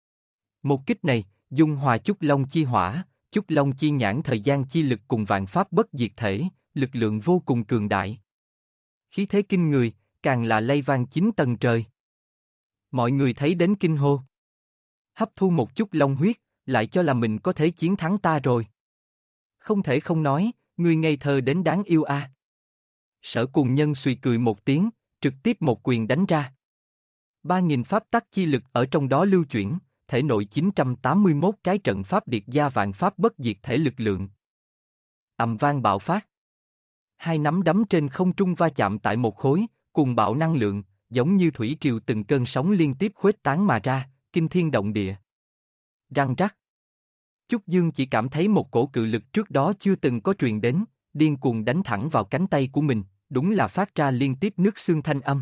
S1: Một kích này, dung hòa chúc long chi hỏa, chúc long chi nhãn thời gian chi lực cùng vạn pháp bất diệt thể, lực lượng vô cùng cường đại. Khí thế kinh người, càng là lay vang 9 tầng trời. Mọi người thấy đến kinh hô. Hấp thu một chút long huyết, lại cho là mình có thể chiến thắng ta rồi. Không thể không nói, ngươi ngây thơ đến đáng yêu a. Sở Cuồng Nhân suy cười một tiếng, trực tiếp một quyền đánh ra. 3.000 pháp tắc chi lực ở trong đó lưu chuyển, thể nội 981 cái trận pháp điệt gia vạn pháp bất diệt thể lực lượng. Ầm vang bạo phát. Hai nắm đấm trên không trung va chạm tại một khối, cùng bạo năng lượng, giống như thủy triều từng cơn sóng liên tiếp khuếch tán mà ra, kinh thiên động địa. Răng rắc. Chúc Dương chỉ cảm thấy một cổ cự lực trước đó chưa từng có truyền đến, điên cuồng đánh thẳng vào cánh tay của mình, đúng là phát ra liên tiếp nứt xương thanh âm.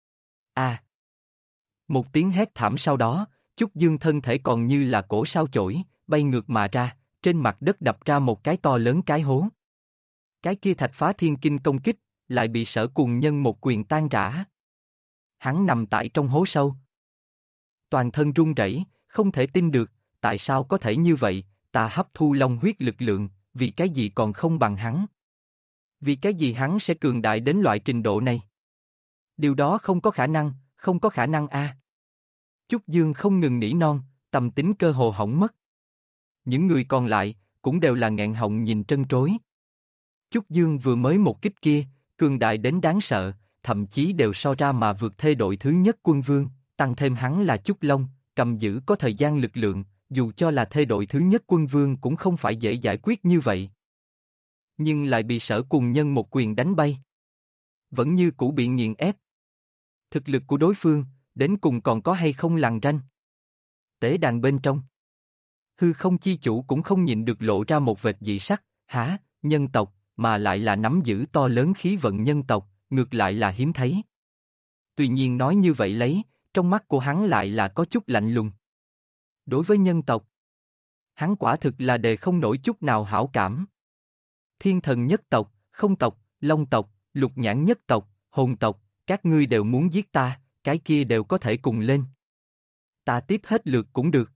S1: Một tiếng hét thảm sau đó, Chúc Dương thân thể còn như là cổ sao chổi, bay ngược mà ra, trên mặt đất đập ra một cái to lớn cái hố. Cái kia thạch phá thiên kinh công kích, lại bị Sở Cuồng Nhân một quyền tan rã. Hắn nằm tại trong hố sâu. Toàn thân run rẩy, không thể tin được, tại sao có thể như vậy, ta hấp thu long huyết lực lượng, vì cái gì còn không bằng hắn? Vì cái gì hắn sẽ cường đại đến loại trình độ này? Điều đó không có khả năng, không có khả năng a. Chúc Dương không ngừng nỉ non, tâm tính cơ hồ hỏng mất. Những người còn lại, cũng đều là nghẹn họng nhìn trân trối. Chúc Dương vừa mới một kích kia, cường đại đến đáng sợ, thậm chí đều so ra mà vượt thê đội thứ nhất quân vương, tăng thêm hắn là Chúc Long, cầm giữ có thời gian lực lượng, dù cho là thê đội thứ nhất quân vương cũng không phải dễ giải quyết như vậy. Nhưng lại bị Sở Cuồng Nhân một quyền đánh bay. Vẫn như cũ bị nghiền ép. Thực lực của đối phương, đến cùng còn có hay không lằn ranh. Tế đàn bên trong. Hư không chi chủ cũng không nhịn được lộ ra một vệt dị sắc, hả, nhân tộc, mà lại là nắm giữ to lớn khí vận nhân tộc, ngược lại là hiếm thấy. Tuy nhiên nói như vậy lấy, trong mắt của hắn lại là có chút lạnh lùng. Đối với nhân tộc, hắn quả thực là đề không nổi chút nào hảo cảm. Thiên thần nhất tộc, không tộc, long tộc, lục nhãn nhất tộc, hồn tộc, các ngươi đều muốn giết ta, cái kia đều có thể cùng lên. Ta tiếp hết lượt cũng được.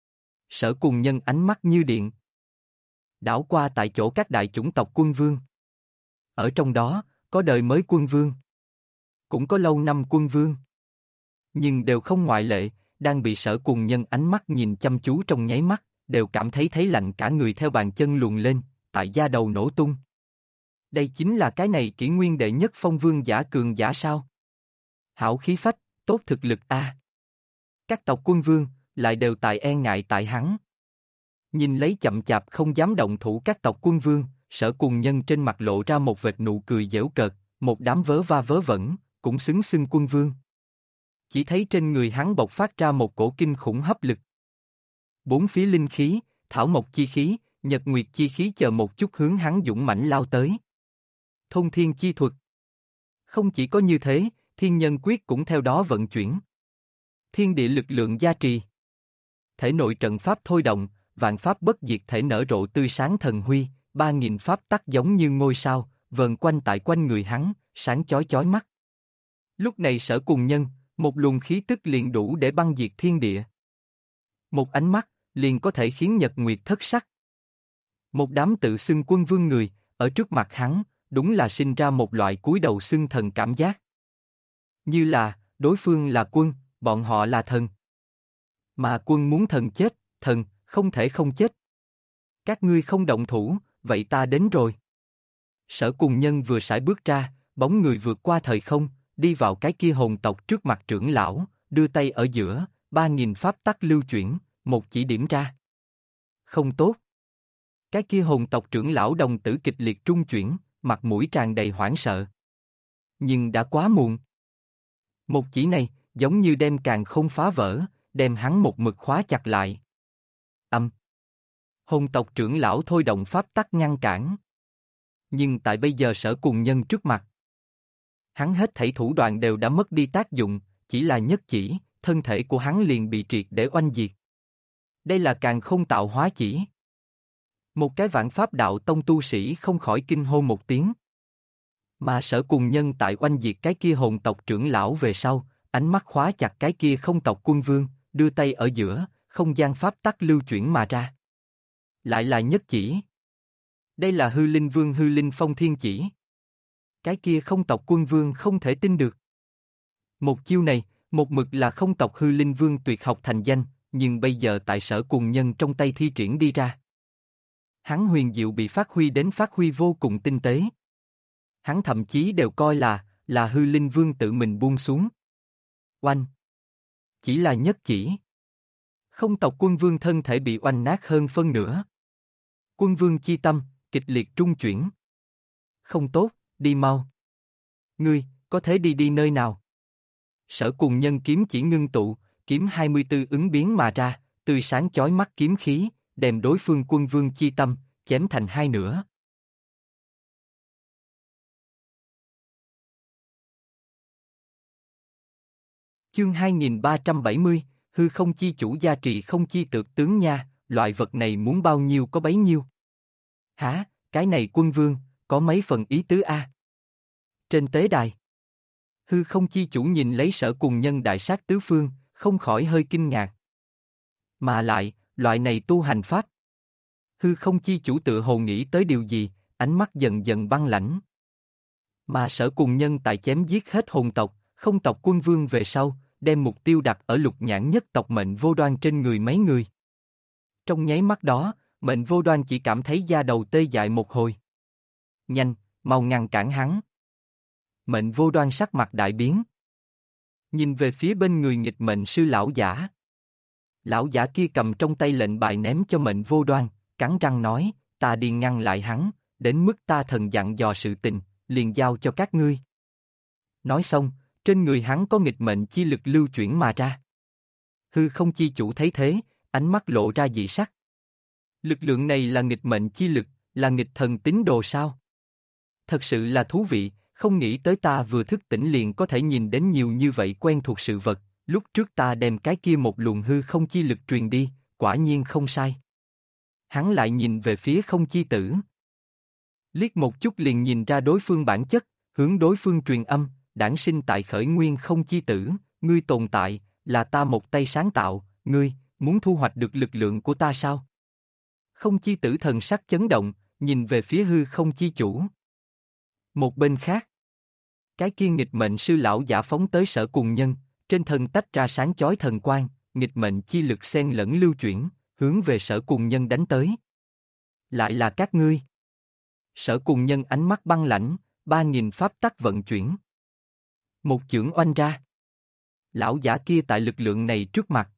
S1: Sở Cùng Nhân ánh mắt như điện. Đảo qua tại chỗ các đại chủng tộc quân vương. Ở trong đó, có đời mới quân vương. Cũng có lâu năm quân vương. Nhưng đều không ngoại lệ, đang bị Sở Cùng Nhân ánh mắt nhìn chăm chú trong nháy mắt, đều cảm thấy thấy lạnh cả người theo bàn chân luồn lên, tại da đầu nổ tung. Đây chính là cái này kỷ nguyên đệ nhất phong vương giả cường giả sao? Hảo khí phách, tốt thực lực a. Các tộc quân vương, lại đều tại e ngại tại hắn. Nhìn lấy chậm chạp không dám động thủ các tộc quân vương, Sở Cùng Nhân trên mặt lộ ra một vệt nụ cười giễu cợt, một đám vớ va vớ vẩn, cũng xứng xưng quân vương. Chỉ thấy trên người hắn bộc phát ra một cổ kinh khủng hấp lực. Bốn phía linh khí, thảo mộc chi khí, nhật nguyệt chi khí chờ một chút hướng hắn dũng mãnh lao tới. Thôn thiên chi thuật. Không chỉ có như thế, thiên nhân quyết cũng theo đó vận chuyển. Thiên địa lực lượng gia trì. Thể nội trận pháp thôi động, vạn pháp bất diệt thể nở rộ tươi sáng thần huy, 3.000 pháp tắc giống như ngôi sao, vờn quanh tại quanh người hắn, sáng chói chói mắt. Lúc này Sở Cùng Nhân, một luồng khí tức liền đủ để băng diệt thiên địa. Một ánh mắt, liền có thể khiến nhật nguyệt thất sắc. Một đám tự xưng quân vương người, ở trước mặt hắn, đúng là sinh ra một loại cúi đầu xưng thần cảm giác. Như là, đối phương là quân, bọn họ là thần. Mà quân muốn thần chết, thần, không thể không chết. Các ngươi không động thủ, vậy ta đến rồi. Sở Cùng Nhân vừa sải bước ra, bóng người vượt qua thời không, đi vào cái kia hồn tộc trước mặt trưởng lão, đưa tay ở giữa, 3.000 pháp tắc lưu chuyển, một chỉ điểm ra. Không tốt. Cái kia hồn tộc trưởng lão đồng tử kịch liệt trung chuyển, mặt mũi tràn đầy hoảng sợ. Nhưng đã quá muộn. Một chỉ này, giống như đem càn khôn phá vỡ, đem hắn một mực khóa chặt lại. Hồn tộc trưởng lão thôi động pháp tắc ngăn cản. Nhưng tại bây giờ Sở Cùng Nhân trước mặt, hắn hết thảy thủ đoạn đều đã mất đi tác dụng, chỉ là nhất chỉ, thân thể của hắn liền bị triệt để oanh diệt. Đây là càn khôn tạo hóa chỉ. Một cái vạn pháp đạo tông tu sĩ không khỏi kinh hô một tiếng. Mà Sở Cùng Nhân tại oanh diệt cái kia hồn tộc trưởng lão về sau, ánh mắt khóa chặt cái kia không tộc quân vương, đưa tay ở giữa, không gian pháp tắc lưu chuyển mà ra. Lại là nhất chỉ. Đây là hư linh vương hư linh phong thiên chỉ. Cái kia không tộc quân vương không thể tin được. Một chiêu này, một mực là không tộc hư linh vương tuyệt học thành danh, nhưng bây giờ tại Sở Cùng Nhân trong tay thi triển đi ra. Hắn huyền diệu bị phát huy vô cùng tinh tế. Hắn thậm chí đều coi là hư linh vương tự mình buông xuống. Oanh! Chỉ là nhất chỉ. Không tộc quân vương thân thể bị oanh nát hơn phân nửa. Quân vương chi tâm, kịch liệt trung chuyển. Không tốt, đi mau. Ngươi, có thể đi nơi nào? Sở Cùng Nhân kiếm chỉ ngưng tụ, kiếm 24 ứng biến mà ra, tươi sáng chói mắt kiếm khí, đem đối phương quân vương chi tâm, chém thành hai nửa. Chương 2370, hư không chi chủ gia trì không chi tược tướng nha, loại vật này muốn bao nhiêu có bấy nhiêu. Hả, cái này quân vương, có mấy phần ý tứ a? Trên tế đài, hư không chi chủ nhìn lấy Sở Cùng Nhân đại sát tứ phương, không khỏi hơi kinh ngạc. Mà lại, loại này tu hành pháp. Hư không chi chủ tự hồ nghĩ tới điều gì, ánh mắt dần dần băng lãnh. Mà Sở Cùng Nhân tại chém giết hết hồn tộc, không tộc quân vương về sau, đem mục tiêu đặt ở lục nhãn nhất tộc Mệnh Vô Đoan trên người mấy người. Trong nháy mắt đó, Mệnh Vô Đoan chỉ cảm thấy da đầu tê dại một hồi. Nhanh, mau ngăn cản hắn. Mệnh Vô Đoan sắc mặt đại biến. Nhìn về phía bên người nghịch mệnh sư lão giả. Lão giả kia cầm trong tay lệnh bài ném cho Mệnh Vô Đoan, cắn răng nói, ta đi ngăn lại hắn, đến mức ta thần dặn dò sự tình, liền giao cho các ngươi. Nói xong, trên người hắn có nghịch mệnh chi lực lưu chuyển mà ra. Hư không chi chủ thấy thế, ánh mắt lộ ra dị sắc. Lực lượng này là nghịch mệnh chi lực, là nghịch thần tín đồ sao? Thật sự là thú vị, không nghĩ tới ta vừa thức tỉnh liền có thể nhìn đến nhiều như vậy quen thuộc sự vật, lúc trước ta đem cái kia một luồng hư không chi lực truyền đi, quả nhiên không sai. Hắn lại nhìn về phía không chi tử. Liếc một chút liền nhìn ra đối phương bản chất, hướng đối phương truyền âm, đản sinh tại khởi nguyên không chi tử, ngươi tồn tại, là ta một tay sáng tạo, ngươi, muốn thu hoạch được lực lượng của ta sao? Không chi tử thần sắc chấn động, nhìn về phía hư không chi chủ. Một bên khác, cái kia nghịch mệnh sư lão giả phóng tới Sở Cùng Nhân, trên thân tách ra sáng chói thần quang, nghịch mệnh chi lực xen lẫn lưu chuyển, hướng về Sở Cùng Nhân đánh tới. Lại là các ngươi. Sở Cùng Nhân ánh mắt băng lãnh, 3.000 pháp tắc vận chuyển. Một chưởng oanh ra. Lão giả kia tại lực lượng này trước mặt.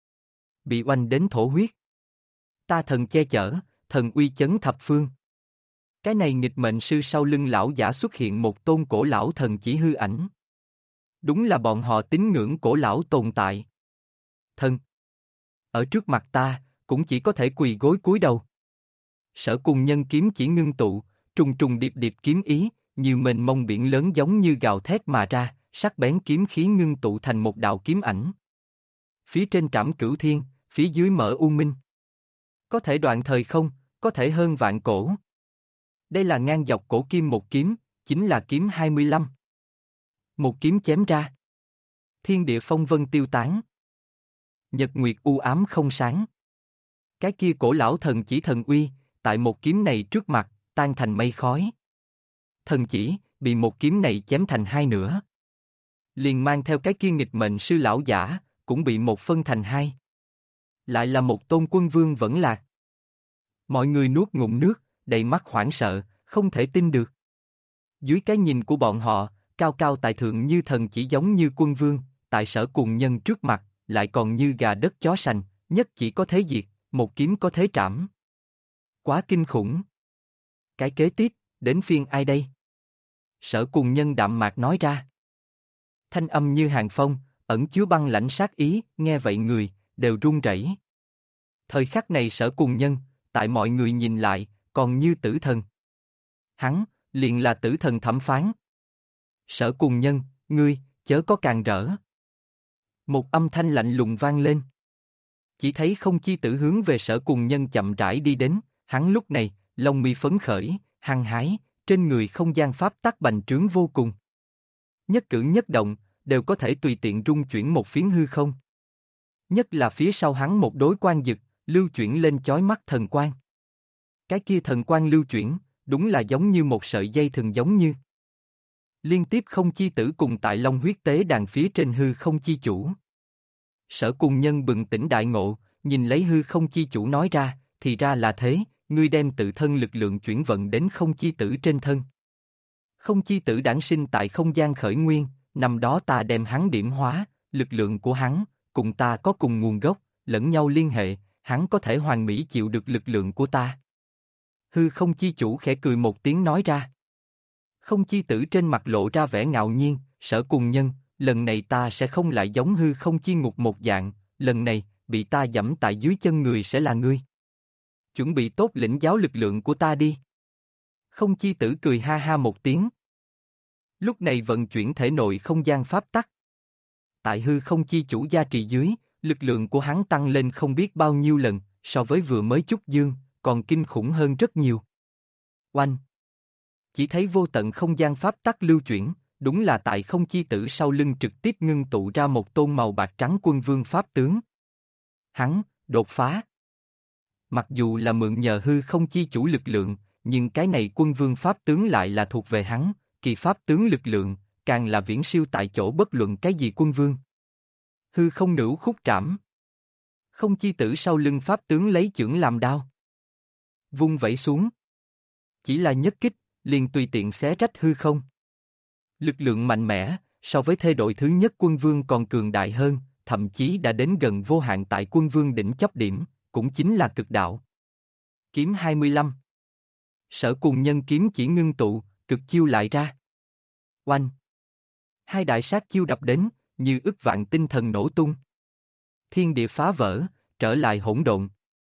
S1: Bị oanh đến thổ huyết. Ta thần che chở, thần uy chấn thập phương. Cái này nghịch mệnh sư sau lưng lão giả xuất hiện một tôn cổ lão thần chỉ hư ảnh. Đúng là bọn họ tín ngưỡng cổ lão tồn tại. Thần. Ở trước mặt ta, cũng chỉ có thể quỳ gối cúi đầu. Sở Cùng Nhân kiếm chỉ ngưng tụ, trùng trùng điệp điệp kiếm ý, như mênh mông biển lớn giống như gào thét mà ra, sắc bén kiếm khí ngưng tụ thành một đạo kiếm ảnh. Phía trên trảm cửu thiên, phía dưới mở u minh. Có thể đoạn thời không, có thể hơn vạn cổ. Đây là ngang dọc cổ kim một kiếm, chính là kiếm 25. Một kiếm chém ra. Thiên địa phong vân tiêu tán. Nhật nguyệt u ám không sáng. Cái kia cổ lão thần chỉ thần uy, tại một kiếm này trước mặt, tan thành mây khói. Thần chỉ, bị một kiếm này chém thành hai nửa. Liền mang theo cái kia nghịch mệnh sư lão giả, cũng bị một phân thành hai. Lại là một tôn quân vương vẫn lạc. Mọi người nuốt ngụm nước, đầy mắt hoảng sợ, không thể tin được. Dưới cái nhìn của bọn họ, cao cao tại thượng như thần chỉ giống như quân vương, tại Sở Cùng Nhân trước mặt, lại còn như gà đất chó sành, nhất chỉ có thế diệt, một kiếm có thế trảm. Quá kinh khủng. Cái kế tiếp, đến phiên ai đây? Sở Cùng Nhân đạm mạc nói ra. Thanh âm như hàng phong, ẩn chứa băng lãnh sát ý, nghe vậy người, đều run rẩy. Thời khắc này Sở Cùng Nhân, tại mọi người nhìn lại, còn như tử thần. Hắn, liền là tử thần thẩm phán. Sở Cùng Nhân, ngươi, chớ có càng rỡ. Một âm thanh lạnh lùng vang lên. Chỉ thấy không chi tử hướng về Sở Cùng Nhân chậm rãi đi đến, hắn lúc này, lông mi phấn khởi, hăng hái, trên người không gian pháp tắc bành trướng vô cùng. Nhất cử nhất động, đều có thể tùy tiện rung chuyển một phiến hư không. Nhất là phía sau hắn một đối quan dực, lưu chuyển lên chói mắt thần quang. Cái kia thần quang lưu chuyển, đúng là giống như một sợi dây thừng giống như. Liên tiếp không chi tử cùng tại Long huyết tế đàn phía trên hư không chi chủ. Sở Cùng Nhân bừng tỉnh đại ngộ, nhìn lấy hư không chi chủ nói ra, thì ra là thế, ngươi đem tự thân lực lượng chuyển vận đến không chi tử trên thân. Không chi tử đản sinh tại không gian khởi nguyên, năm đó ta đem hắn điểm hóa, lực lượng của hắn, cùng ta có cùng nguồn gốc, lẫn nhau liên hệ, hắn có thể hoàn mỹ chịu được lực lượng của ta. Hư không chi chủ khẽ cười một tiếng nói ra. Không chi tử trên mặt lộ ra vẻ ngạo nhiên, Sở Cùng Nhân, lần này ta sẽ không lại giống hư không chi ngục một dạng, lần này, bị ta giẫm tại dưới chân người sẽ là ngươi. Chuẩn bị tốt lĩnh giáo lực lượng của ta đi. Không chi tử cười ha ha một tiếng. Lúc này vận chuyển thể nội không gian pháp tắc. Tại hư không chi chủ gia trì dưới, lực lượng của hắn tăng lên không biết bao nhiêu lần, so với vừa mới chút dương, còn kinh khủng hơn rất nhiều. Oanh! Chỉ thấy vô tận không gian pháp tắc lưu chuyển, đúng là tại không chi tử sau lưng trực tiếp ngưng tụ ra một tôn màu bạc trắng quân vương pháp tướng. Hắn, đột phá. Mặc dù là mượn nhờ hư không chi chủ lực lượng, nhưng cái này quân vương pháp tướng lại là thuộc về hắn, kỳ pháp tướng lực lượng, càng là viễn siêu tại chỗ bất luận cái gì quân vương. Hư không nửu khúc trảm. Không chi tử sau lưng pháp tướng lấy chưởng làm đao. Vung vẩy xuống. Chỉ là nhất kích, liền tùy tiện xé rách hư không. Lực lượng mạnh mẽ, so với thê đội thứ nhất quân vương còn cường đại hơn, thậm chí đã đến gần vô hạn tại quân vương đỉnh chóp điểm, cũng chính là cực đạo. Kiếm 25. Sở Cùng Nhân kiếm chỉ ngưng tụ, cực chiêu lại ra. Oanh! Hai đại sát chiêu đập đến, như ức vạn tinh thần nổ tung. Thiên địa phá vỡ, trở lại hỗn độn.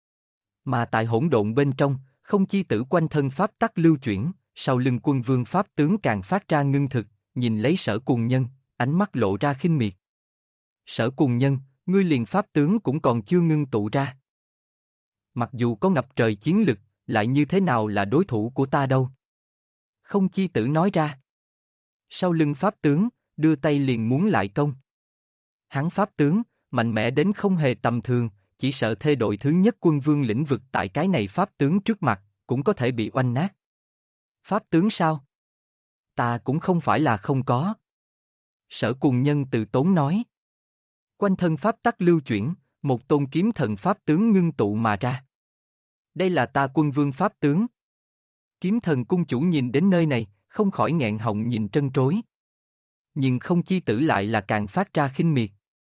S1: Mà tại hỗn độn bên trong, không chi tử quanh thân pháp tắc lưu chuyển, sau lưng quân vương pháp tướng càng phát ra ngưng thực, nhìn lấy Sở Cùng Nhân, ánh mắt lộ ra khinh miệt. Sở Cùng Nhân, ngươi liền pháp tướng cũng còn chưa ngưng tụ ra. Mặc dù có ngập trời chiến lực, lại như thế nào là đối thủ của ta đâu. Không chi tử nói ra. Sau lưng pháp tướng, đưa tay liền muốn lại công. Hắn pháp tướng, mạnh mẽ đến không hề tầm thường, chỉ sợ thê đội thứ nhất quân vương lĩnh vực tại cái này pháp tướng trước mặt, cũng có thể bị oanh nát. Pháp tướng sao? Ta cũng không phải là không có. Sở Cùng Nhân từ tốn nói. Quanh thân pháp tắc lưu chuyển, một tôn kiếm thần pháp tướng ngưng tụ mà ra. Đây là ta quân vương pháp tướng. Kiếm thần cung chủ nhìn đến nơi này, không khỏi nghẹn họng nhìn trân trối. Nhưng không chi tử lại là càng phát ra khinh miệt.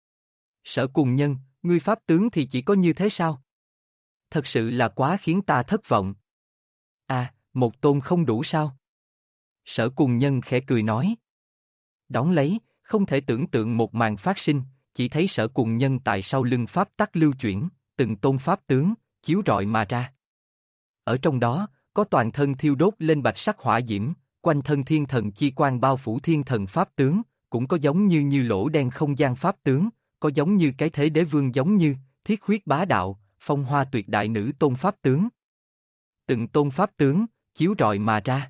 S1: Sở Cùng Nhân, ngươi pháp tướng thì chỉ có như thế sao? Thật sự là quá khiến ta thất vọng. À, một tôn không đủ sao? Sở Cùng Nhân khẽ cười nói. Đón lấy, không thể tưởng tượng một màn phát sinh, chỉ thấy Sở Cùng Nhân tại sau lưng pháp tắc lưu chuyển, từng tôn pháp tướng, chiếu rọi mà ra. Ở trong đó, có toàn thân thiêu đốt lên bạch sắc hỏa diễm, quanh thân thiên thần chi quang bao phủ thiên thần pháp tướng, cũng có giống như lỗ đen không gian pháp tướng, có giống như cái thế đế vương giống như, thiết huyết bá đạo, phong hoa tuyệt đại nữ tôn pháp tướng. Từng tôn pháp tướng, chiếu rọi mà ra.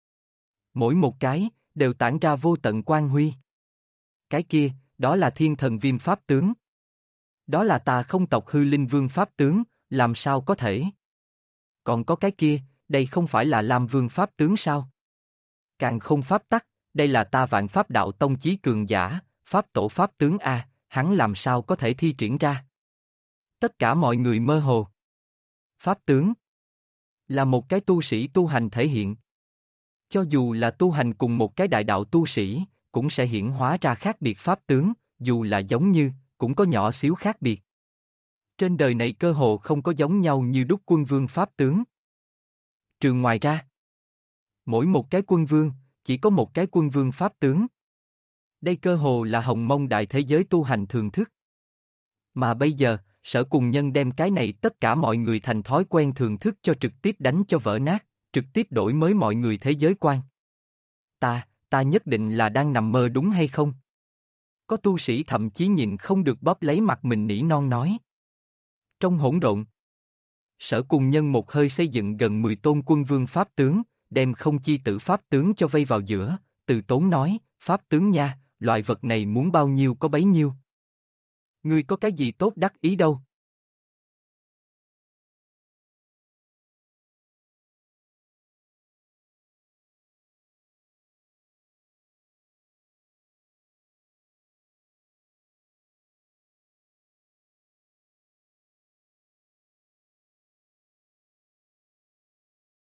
S1: Mỗi một cái, đều tản ra vô tận quang huy. Cái kia, đó là thiên thần viêm pháp tướng. Đó là tà không tộc hư linh vương pháp tướng, làm sao có thể? Còn có cái kia, đây không phải là Lam vương pháp tướng sao? Càng không pháp tắc, đây là ta Vạn Pháp Đạo Tông chí cường giả, pháp tổ pháp tướng A, hắn làm sao có thể thi triển ra? Tất cả mọi người mơ hồ. Pháp tướng là một cái tu sĩ tu hành thể hiện. Cho dù là tu hành cùng một cái đại đạo tu sĩ, cũng sẽ hiển hóa ra khác biệt pháp tướng, dù là giống như, cũng có nhỏ xíu khác biệt. Trên đời này cơ hồ không có giống nhau như đúc quân vương pháp tướng. Trừ ngoài ra, mỗi một cái quân vương, chỉ có một cái quân vương pháp tướng. Đây cơ hồ là hồng mông đại thế giới tu hành thường thức. Mà bây giờ, Sở Cùng Nhân đem cái này tất cả mọi người thành thói quen thường thức cho trực tiếp đánh cho vỡ nát, trực tiếp đổi mới mọi người thế giới quan. Ta nhất định là đang nằm mơ đúng hay không? Có tu sĩ thậm chí nhìn không được bóp lấy mặt mình nỉ non nói. Trong hỗn độn, Sở Cùng Nhân một hơi xây dựng gần 10 tôn quân vương pháp tướng, đem không chi tử pháp tướng cho vây vào giữa, từ tốn nói, pháp tướng nha, loại vật này muốn bao nhiêu có bấy nhiêu. Ngươi có cái gì tốt đắc ý đâu?